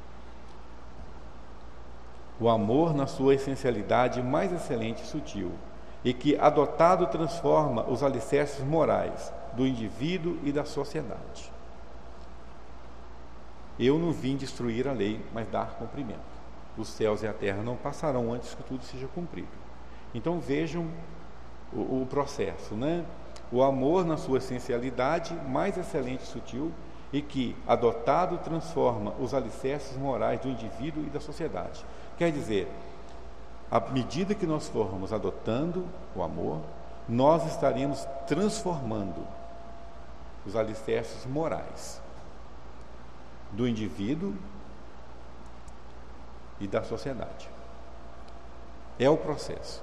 O amor, na sua essencialidade mais excelente e sutil, e que, adotado, transforma os alicerces morais do indivíduo e da sociedade. Eu não vim destruir a lei, mas dar cumprimento. Os céus e a terra não passarão antes que tudo seja cumprido. Então vejam o, o processo, né? O amor, na sua essencialidade mais excelente e sutil, e que, adotado, transforma os alicerces morais do indivíduo e da sociedade. Quer dizer, à medida que nós formos adotando o amor, nós estaremos transformando os alicerces morais do indivíduo e da sociedade. É o processo.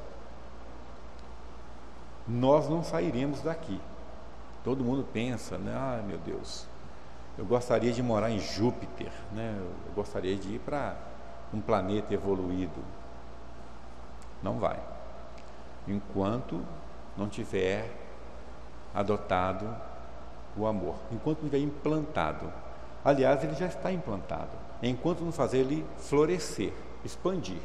Nós não sairemos daqui. Todo mundo pensa, né? Ah, meu Deus, eu gostaria de morar em Júpiter, né? Eu gostaria de ir para um planeta evoluído. Não vai, enquanto não tiver adotado o amor, enquanto não tiver implantado. Aliás, ele já está implantado, enquanto não fazer ele florescer, expandir.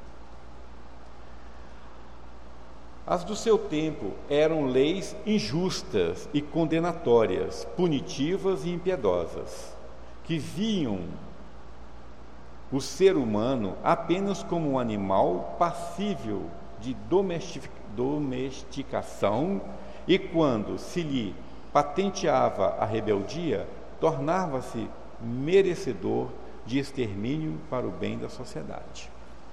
As do seu tempo eram leis injustas e condenatórias, punitivas e impiedosas, que viam o ser humano apenas como um animal passível de domesticação, e quando se lhe patenteava a rebeldia, tornava-se merecedor de extermínio para o bem da sociedade.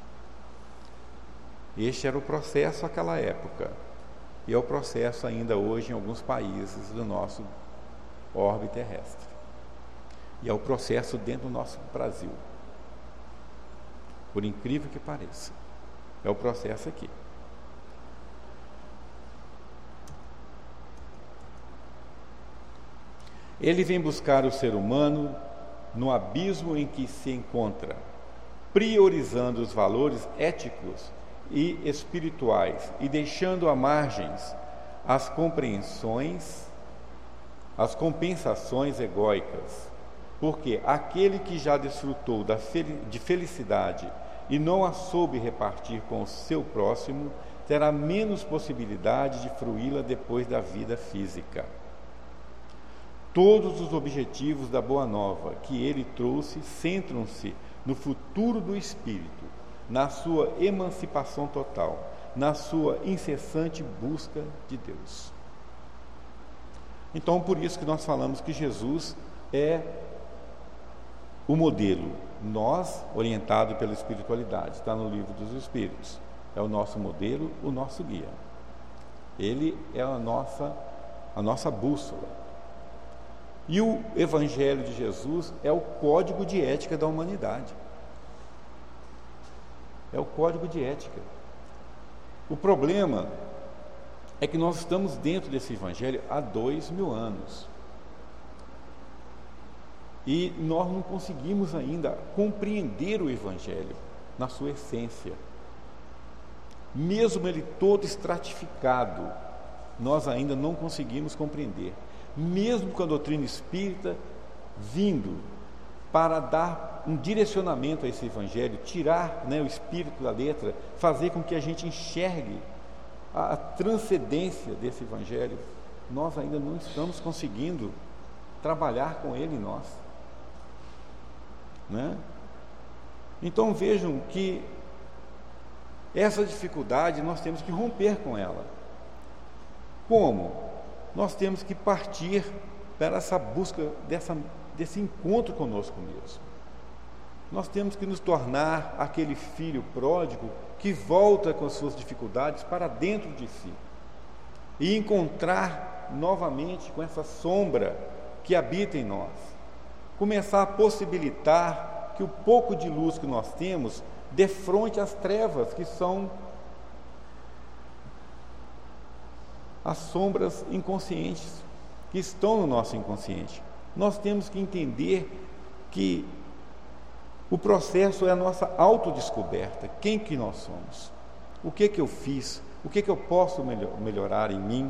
Este era o processo naquela época, e é o processo ainda hoje em alguns países do nosso orbe terrestre, e é o processo dentro do nosso Brasil. Por incrível que pareça, é o processo aqui. Ele vem buscar o ser humano no abismo em que se encontra, priorizando os valores éticos e espirituais e deixando à margens as compreensões, as compensações egóicas, porque aquele que já desfrutou da fel- de felicidade e não a soube repartir com o seu próximo, terá menos possibilidade de fruí-la depois da vida física. Todos os objetivos da Boa Nova que ele trouxe centram-se no futuro do espírito, na sua emancipação total, na sua incessante busca de Deus. Então, por isso que nós falamos que Jesus é o modelo, nós, orientado pela espiritualidade, está no Livro dos Espíritos, é o nosso modelo, o nosso guia. Ele é a nossa, a nossa bússola. E o Evangelho de Jesus é o código de ética da humanidade. É o código de ética. O problema é que nós estamos dentro desse Evangelho há dois mil anos. E nós não conseguimos ainda compreender o Evangelho na sua essência. Mesmo ele todo estratificado, nós ainda não conseguimos compreender. Mesmo com a doutrina espírita vindo para dar um direcionamento a esse Evangelho, tirar, né, o espírito da letra, fazer com que a gente enxergue a, a transcendência desse Evangelho, nós ainda não estamos conseguindo trabalhar com ele em nós. Né? Então vejam que essa dificuldade nós temos que romper com ela. Como? Nós temos que partir para essa busca dessa, desse encontro conosco mesmo. Nós temos que nos tornar aquele filho pródigo que volta com as suas dificuldades para dentro de si e encontrar novamente com essa sombra que habita em nós, começar a possibilitar que o pouco de luz que nós temos defronte as trevas que são as sombras inconscientes que estão no nosso inconsciente. Nós temos que entender que o processo é a nossa autodescoberta. Quem que nós somos? O que que eu fiz? O que que eu posso melhorar em mim?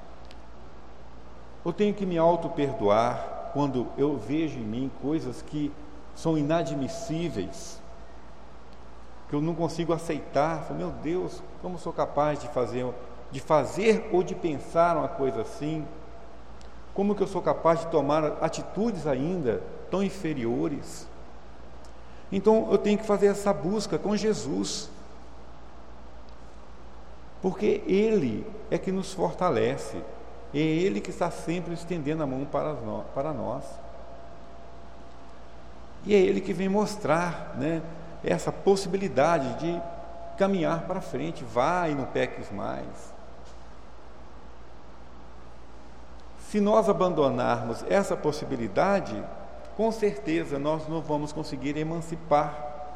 Eu tenho que me auto-perdoar quando eu vejo em mim coisas que são inadmissíveis, que eu não consigo aceitar. Meu Deus, como sou capaz de fazer de fazer ou de pensar uma coisa assim? Como que eu sou capaz de tomar atitudes ainda tão inferiores? Então eu tenho que fazer essa busca com Jesus, porque Ele é que nos fortalece, é Ele que está sempre estendendo a mão para nós, para nós. E é Ele que vem mostrar, né, essa possibilidade de caminhar para frente. Vai e não peques mais. Se nós abandonarmos essa possibilidade, com certeza nós não vamos conseguir emancipar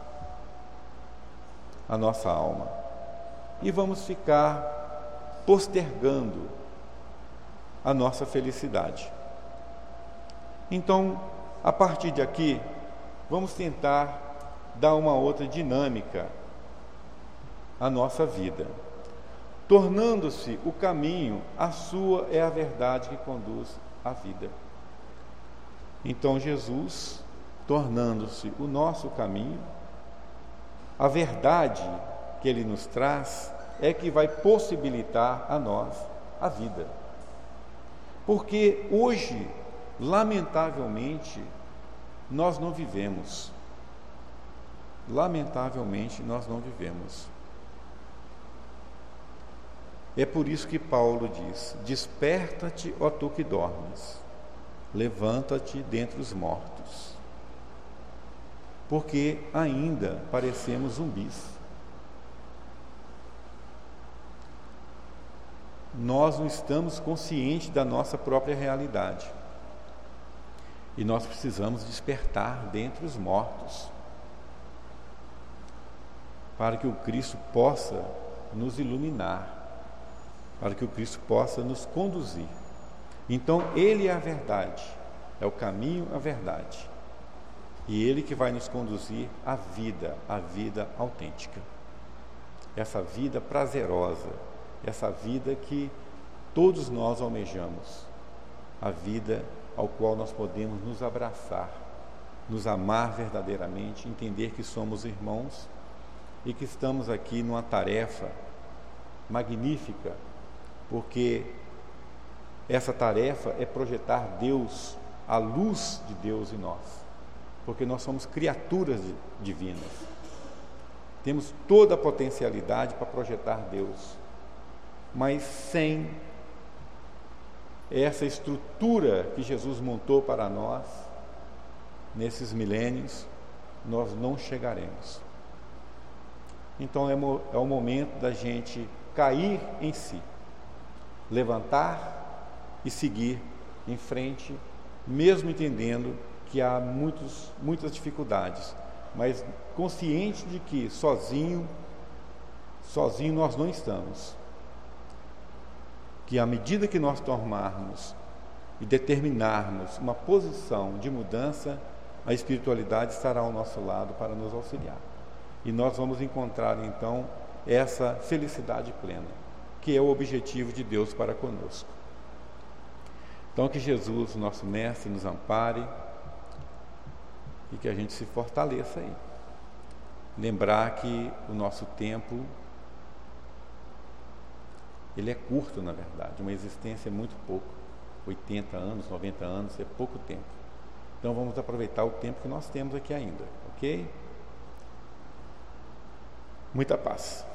a nossa alma e vamos ficar postergando a nossa felicidade. Então, a partir de aqui, vamos tentar dar uma outra dinâmica à nossa vida, tornando-se o caminho, a sua é a verdade que conduz à vida. Então Jesus, tornando-se o nosso caminho, a verdade que Ele nos traz é que vai possibilitar a nós a vida. Porque hoje, lamentavelmente, nós não vivemos. Lamentavelmente, nós não vivemos. É por isso que Paulo diz: desperta-te, ó tu que dormes, levanta-te dentre os mortos, porque ainda parecemos zumbis. Nós não estamos conscientes da nossa própria realidade e nós precisamos despertar dentre os mortos para que o Cristo possa nos iluminar, para que o Cristo possa nos conduzir. Então Ele é a verdade, é o caminho, a verdade, e Ele que vai nos conduzir à vida, à vida autêntica, essa vida prazerosa, essa vida que todos nós almejamos, a vida ao qual nós podemos nos abraçar, nos amar verdadeiramente, entender que somos irmãos e que estamos aqui numa tarefa magnífica, porque essa tarefa é projetar Deus, a luz de Deus em nós, porque nós somos criaturas divinas, temos toda a potencialidade para projetar Deus, mas sem essa estrutura que Jesus montou para nós, nesses milênios, nós não chegaremos. Então é, mo- é o momento da gente cair em si, levantar e seguir em frente, mesmo entendendo que há muitos, muitas dificuldades, mas consciente de que sozinho, sozinho nós não estamos. Que à medida que nós tomarmos e determinarmos uma posição de mudança, a espiritualidade estará ao nosso lado para nos auxiliar. E nós vamos encontrar então essa felicidade plena, que é o objetivo de Deus para conosco. Então que Jesus, nosso Mestre, nos ampare e que a gente se fortaleça aí. Lembrar que o nosso tempo, ele é curto, na verdade, uma existência é muito pouco, oitenta anos, noventa anos, é pouco tempo. Então vamos aproveitar o tempo que nós temos aqui ainda, ok? Muita paz.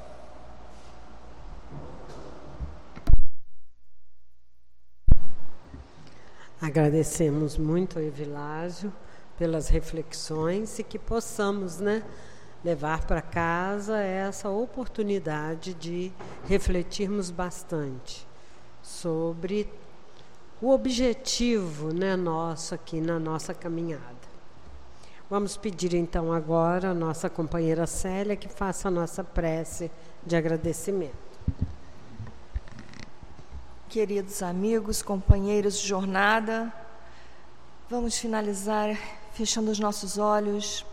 Agradecemos muito ao Evilásio pelas reflexões e que possamos, né, levar para casa essa oportunidade de refletirmos bastante sobre o objetivo, né, nosso aqui na nossa caminhada. Vamos pedir então agora a nossa companheira Célia que faça a nossa prece de agradecimento. Queridos amigos, companheiros de jornada, vamos finalizar fechando os nossos olhos,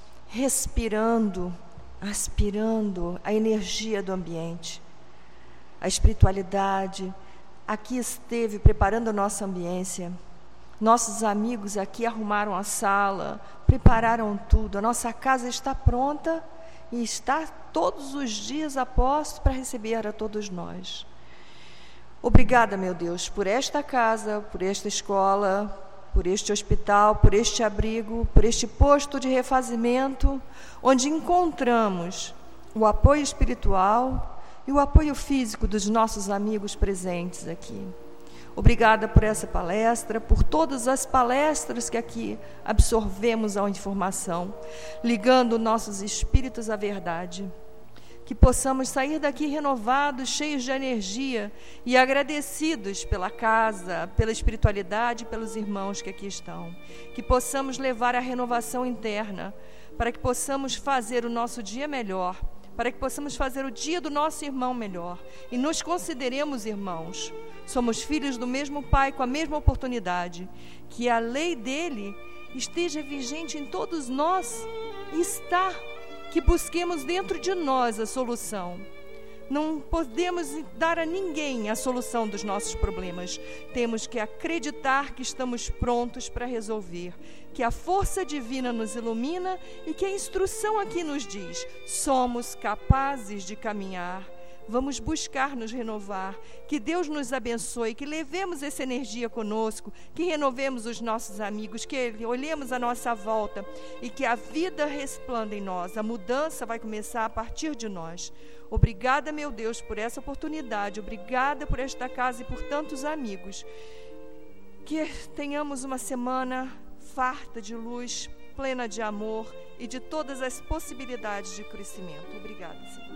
respirando, aspirando a energia do ambiente. A espiritualidade aqui esteve preparando a nossa ambiência. Nossos amigos aqui arrumaram a sala, prepararam tudo. A nossa casa está pronta e está todos os dias a posto para receber a todos nós. Obrigada, meu Deus, por esta casa, por esta escola, por este hospital, por este abrigo, por este posto de refazimento, onde encontramos o apoio espiritual e o apoio físico dos nossos amigos presentes aqui. Obrigada por essa palestra, por todas as palestras que aqui absorvemos a informação, ligando nossos espíritos à verdade. Que possamos sair daqui renovados, cheios de energia e agradecidos pela casa, pela espiritualidade e pelos irmãos que aqui estão. Que possamos levar a renovação interna, para que possamos fazer o nosso dia melhor, para que possamos fazer o dia do nosso irmão melhor e nos consideremos irmãos. Somos filhos do mesmo Pai, com a mesma oportunidade. Que a lei dele esteja vigente em todos nós e está. Que busquemos dentro de nós a solução. Não podemos dar a ninguém a solução dos nossos problemas. Temos que acreditar que estamos prontos para resolver. Que a força divina nos ilumina e que a instrução aqui nos diz: somos capazes de caminhar. Vamos buscar nos renovar. Que Deus nos abençoe, que levemos essa energia conosco, que renovemos os nossos amigos, que olhemos a nossa volta e que a vida resplanda em nós. A mudança vai começar a partir de nós. Obrigada, meu Deus, por essa oportunidade. Obrigada por esta casa e por tantos amigos. Que tenhamos uma semana farta de luz, plena de amor e de todas as possibilidades de crescimento. Obrigada, Senhor.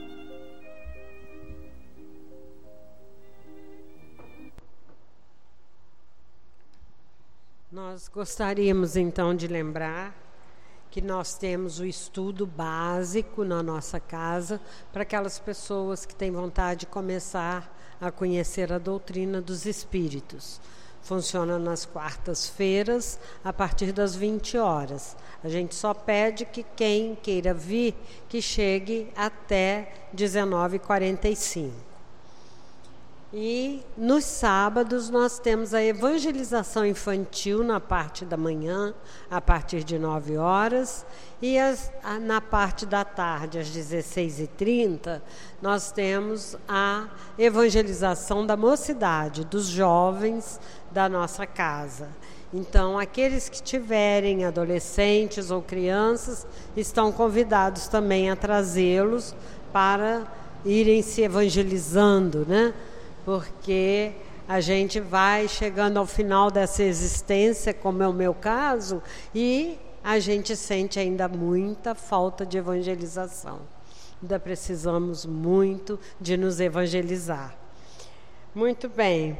Nós gostaríamos então de lembrar que nós temos o estudo básico na nossa casa para aquelas pessoas que têm vontade de começar a conhecer a doutrina dos espíritos. Funciona nas quartas-feiras, a partir das vinte horas. A gente só pede que quem queira vir, que chegue até dezenove e quarenta e cinco. E nos sábados nós temos a evangelização infantil na parte da manhã, a partir de nove horas, e as, a, na parte da tarde, às dezesseis e trinta, nós temos a evangelização da mocidade, dos jovens da nossa casa. Então, aqueles que tiverem adolescentes ou crianças estão convidados também a trazê-los para irem se evangelizando, né? Porque a gente vai chegando ao final dessa existência, como é o meu caso, e a gente sente ainda muita falta de evangelização. Ainda precisamos muito de nos evangelizar. Muito bem.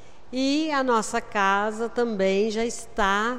E a nossa casa também já está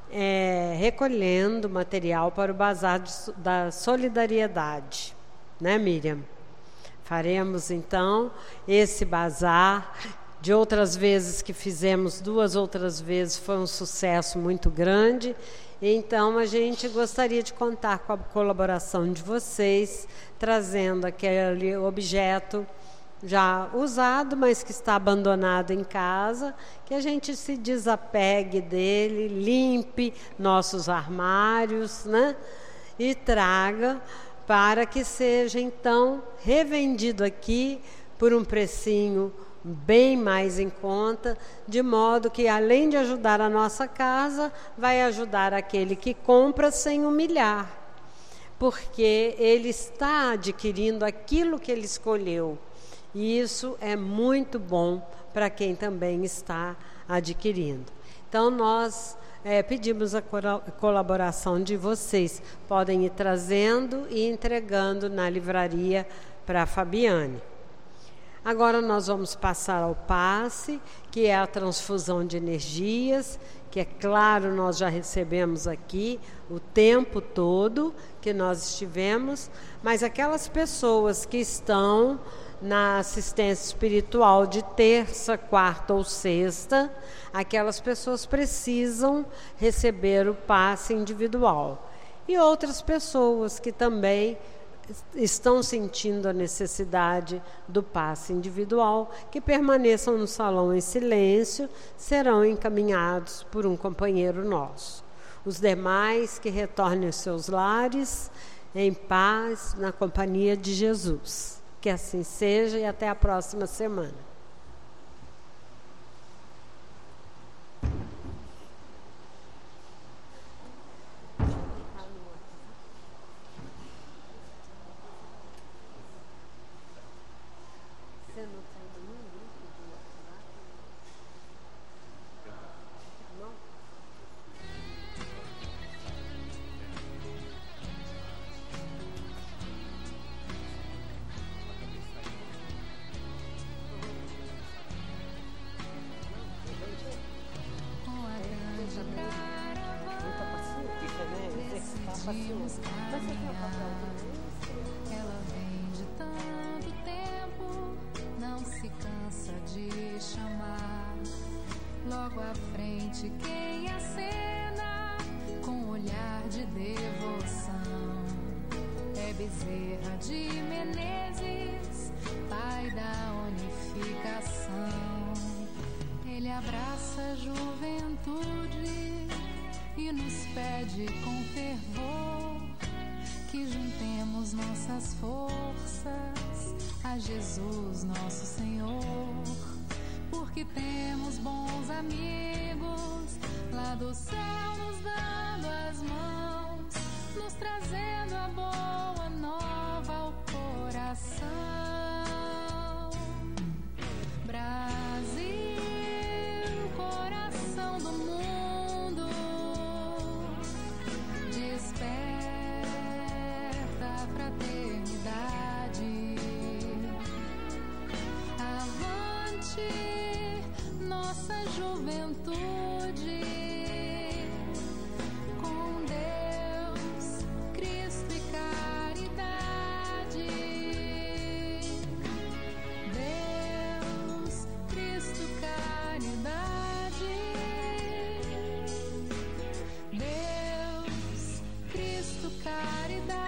é, recolhendo material para o Bazar de, da Solidariedade, né, Miriam? Faremos, então, esse bazar. De outras vezes que fizemos, duas outras vezes, foi um sucesso muito grande. Então, a gente gostaria de contar com a colaboração de vocês, trazendo aquele objeto já usado, mas que está abandonado em casa, que a gente se desapegue dele, limpe nossos armários, né? E traga para que seja, então, revendido aqui por um precinho bem mais em conta, de modo que, além de ajudar a nossa casa, vai ajudar aquele que compra sem humilhar, porque ele está adquirindo aquilo que ele escolheu. E isso é muito bom para quem também está adquirindo. Então, nós é, pedimos a colaboração de vocês. Podem ir trazendo e entregando na livraria para a Fabiane. Agora nós vamos passar ao passe, que é a transfusão de energias, que é claro, nós já recebemos aqui o tempo todo que nós estivemos, mas aquelas pessoas que estão na assistência espiritual de terça, quarta ou sexta, aquelas pessoas precisam receber o passe individual. E outras pessoas que também estão sentindo a necessidade do passe individual, que permaneçam no salão em silêncio, serão encaminhados por um companheiro nosso. Os demais que retornem aos seus lares em paz, na companhia de Jesus. Que assim seja e até a próxima semana. Ela vem de tanto tempo, não se cansa de chamar. Logo à frente quem acena com olhar de devoção é Bezerra de Menezes, pai da unificação. Ele abraça a juventude e nos pede com fervor que juntemos nossas forças a Jesus nosso Senhor, porque temos bons amigos lá do céu nos dando as mãos, nos trazendo a boa nova ao coração. Brasil, coração do mundo, desperta a fraternidade. Avante, nossa juventude, com Deus, Cristo e caridade. Deus, Cristo, caridade. Deus, Cristo, caridade.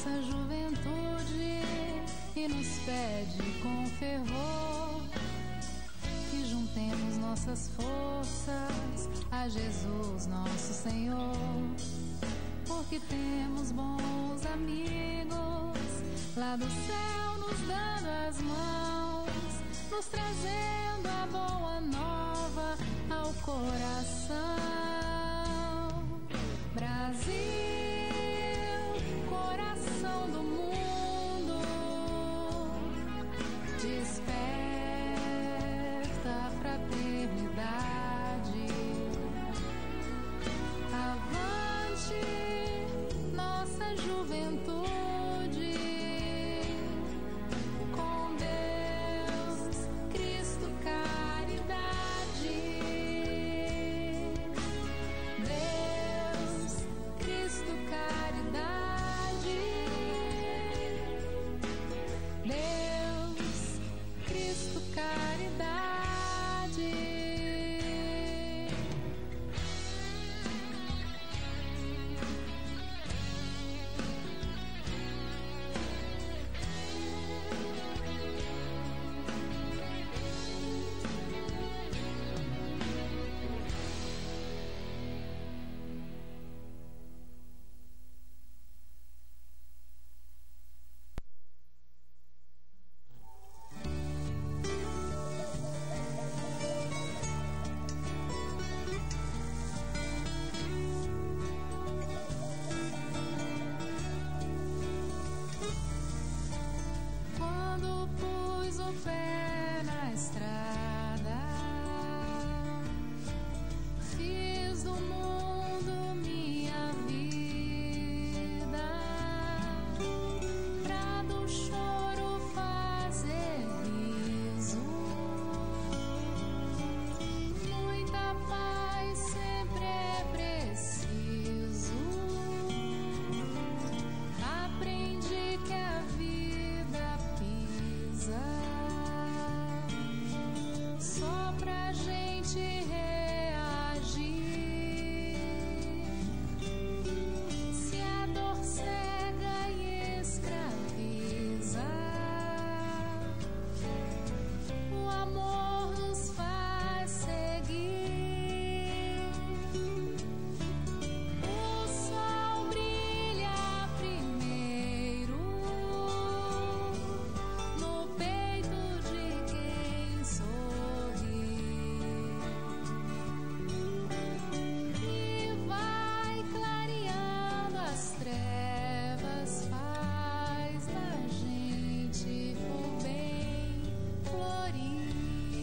nossa juventude e nos pede com fervor que juntemos nossas forças a Jesus nosso Senhor, porque temos bons amigos lá do céu nos dando as mãos, nos trazendo a boa nova ao coração. Brasil, coração do mundo, desperta a fraternidade. Avante, nossa juventude, com Deus, Cristo, caridade. Deus, Cristo, caridade. Deus, Cristo, caridade. Quando pus o pé na estrada, fiz do mundo minha vida, pra do choro fazer riso, muita paz sempre é preciso. Aprendi que a vida pisa só pra gente reagir. Se a dor cega e escraviza, o amor nos faz seguir. O sol brilha primeiro no peito de quem sorri e vai clareando as trevas, faz na gente o bem florir.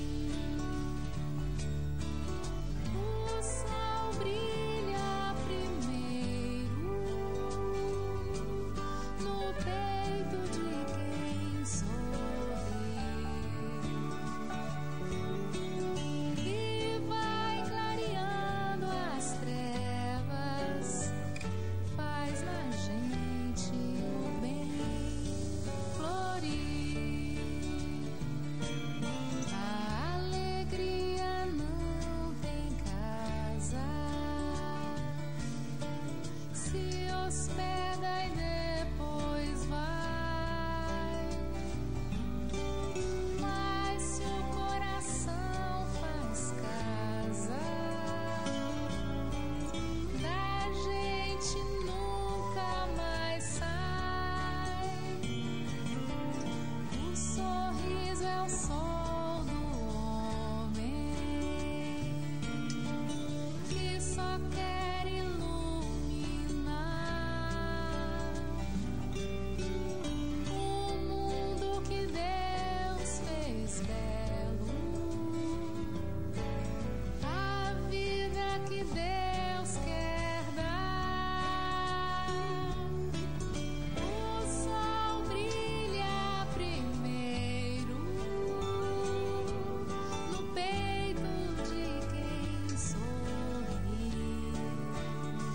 O sol brilha primeiro no peito de quem sorri e vai clareando as trevas, faz na gente o bem florir. A alegria não tem casa, se hospeda e depois vai. Mas se o coração faz casa, da gente nunca mais sai. O sorriso é o sol do homem que só quer iluminar o mundo que Deus fez belo, a vida que Deus quer dar. O sol brilha primeiro no peito de quem sorri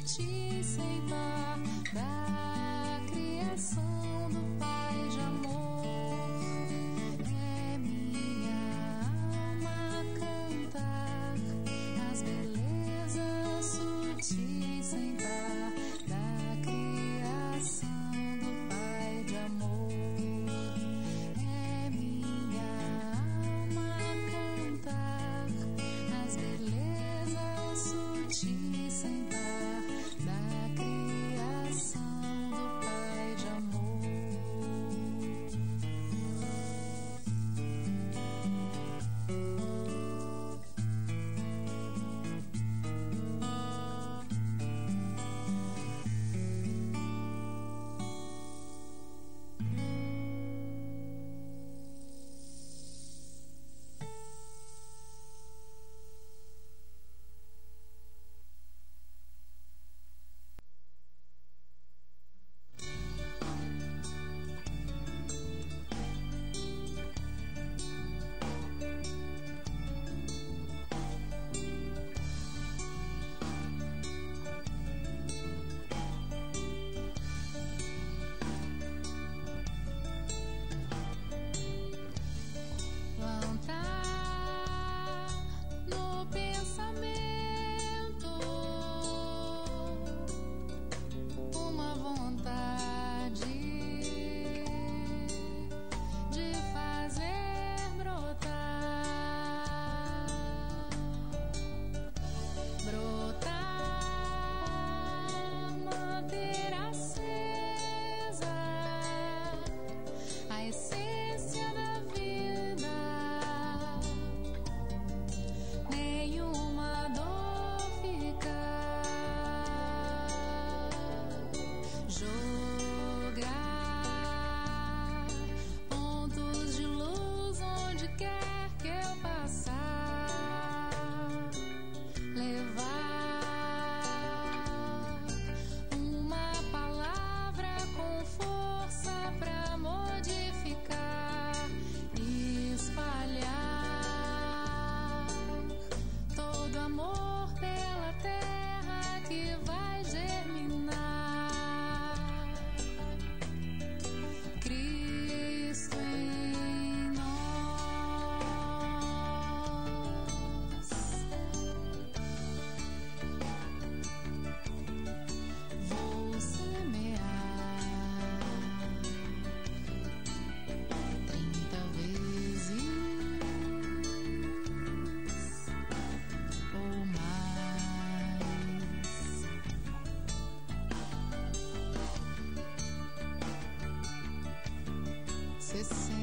sutil sem par da criação do Pai de amor. É minha alma cantar as belezas sutis sem par da criação do Pai de amor. É minha alma cantar as belezas sutis sem par da criação do Pai de amor. Plantar no pensamento uma vontade de fazer brotar, brotar, manter acesa a essência da vida. Nenhuma dor ficar, jogar pontos de luz onde quer que eu passar, levar uma palavra com força pra modificar, espalhar todo amor pela terra que vai germinar. Cristo em nós. Vou semear trinta vezes ou mais. Sessenta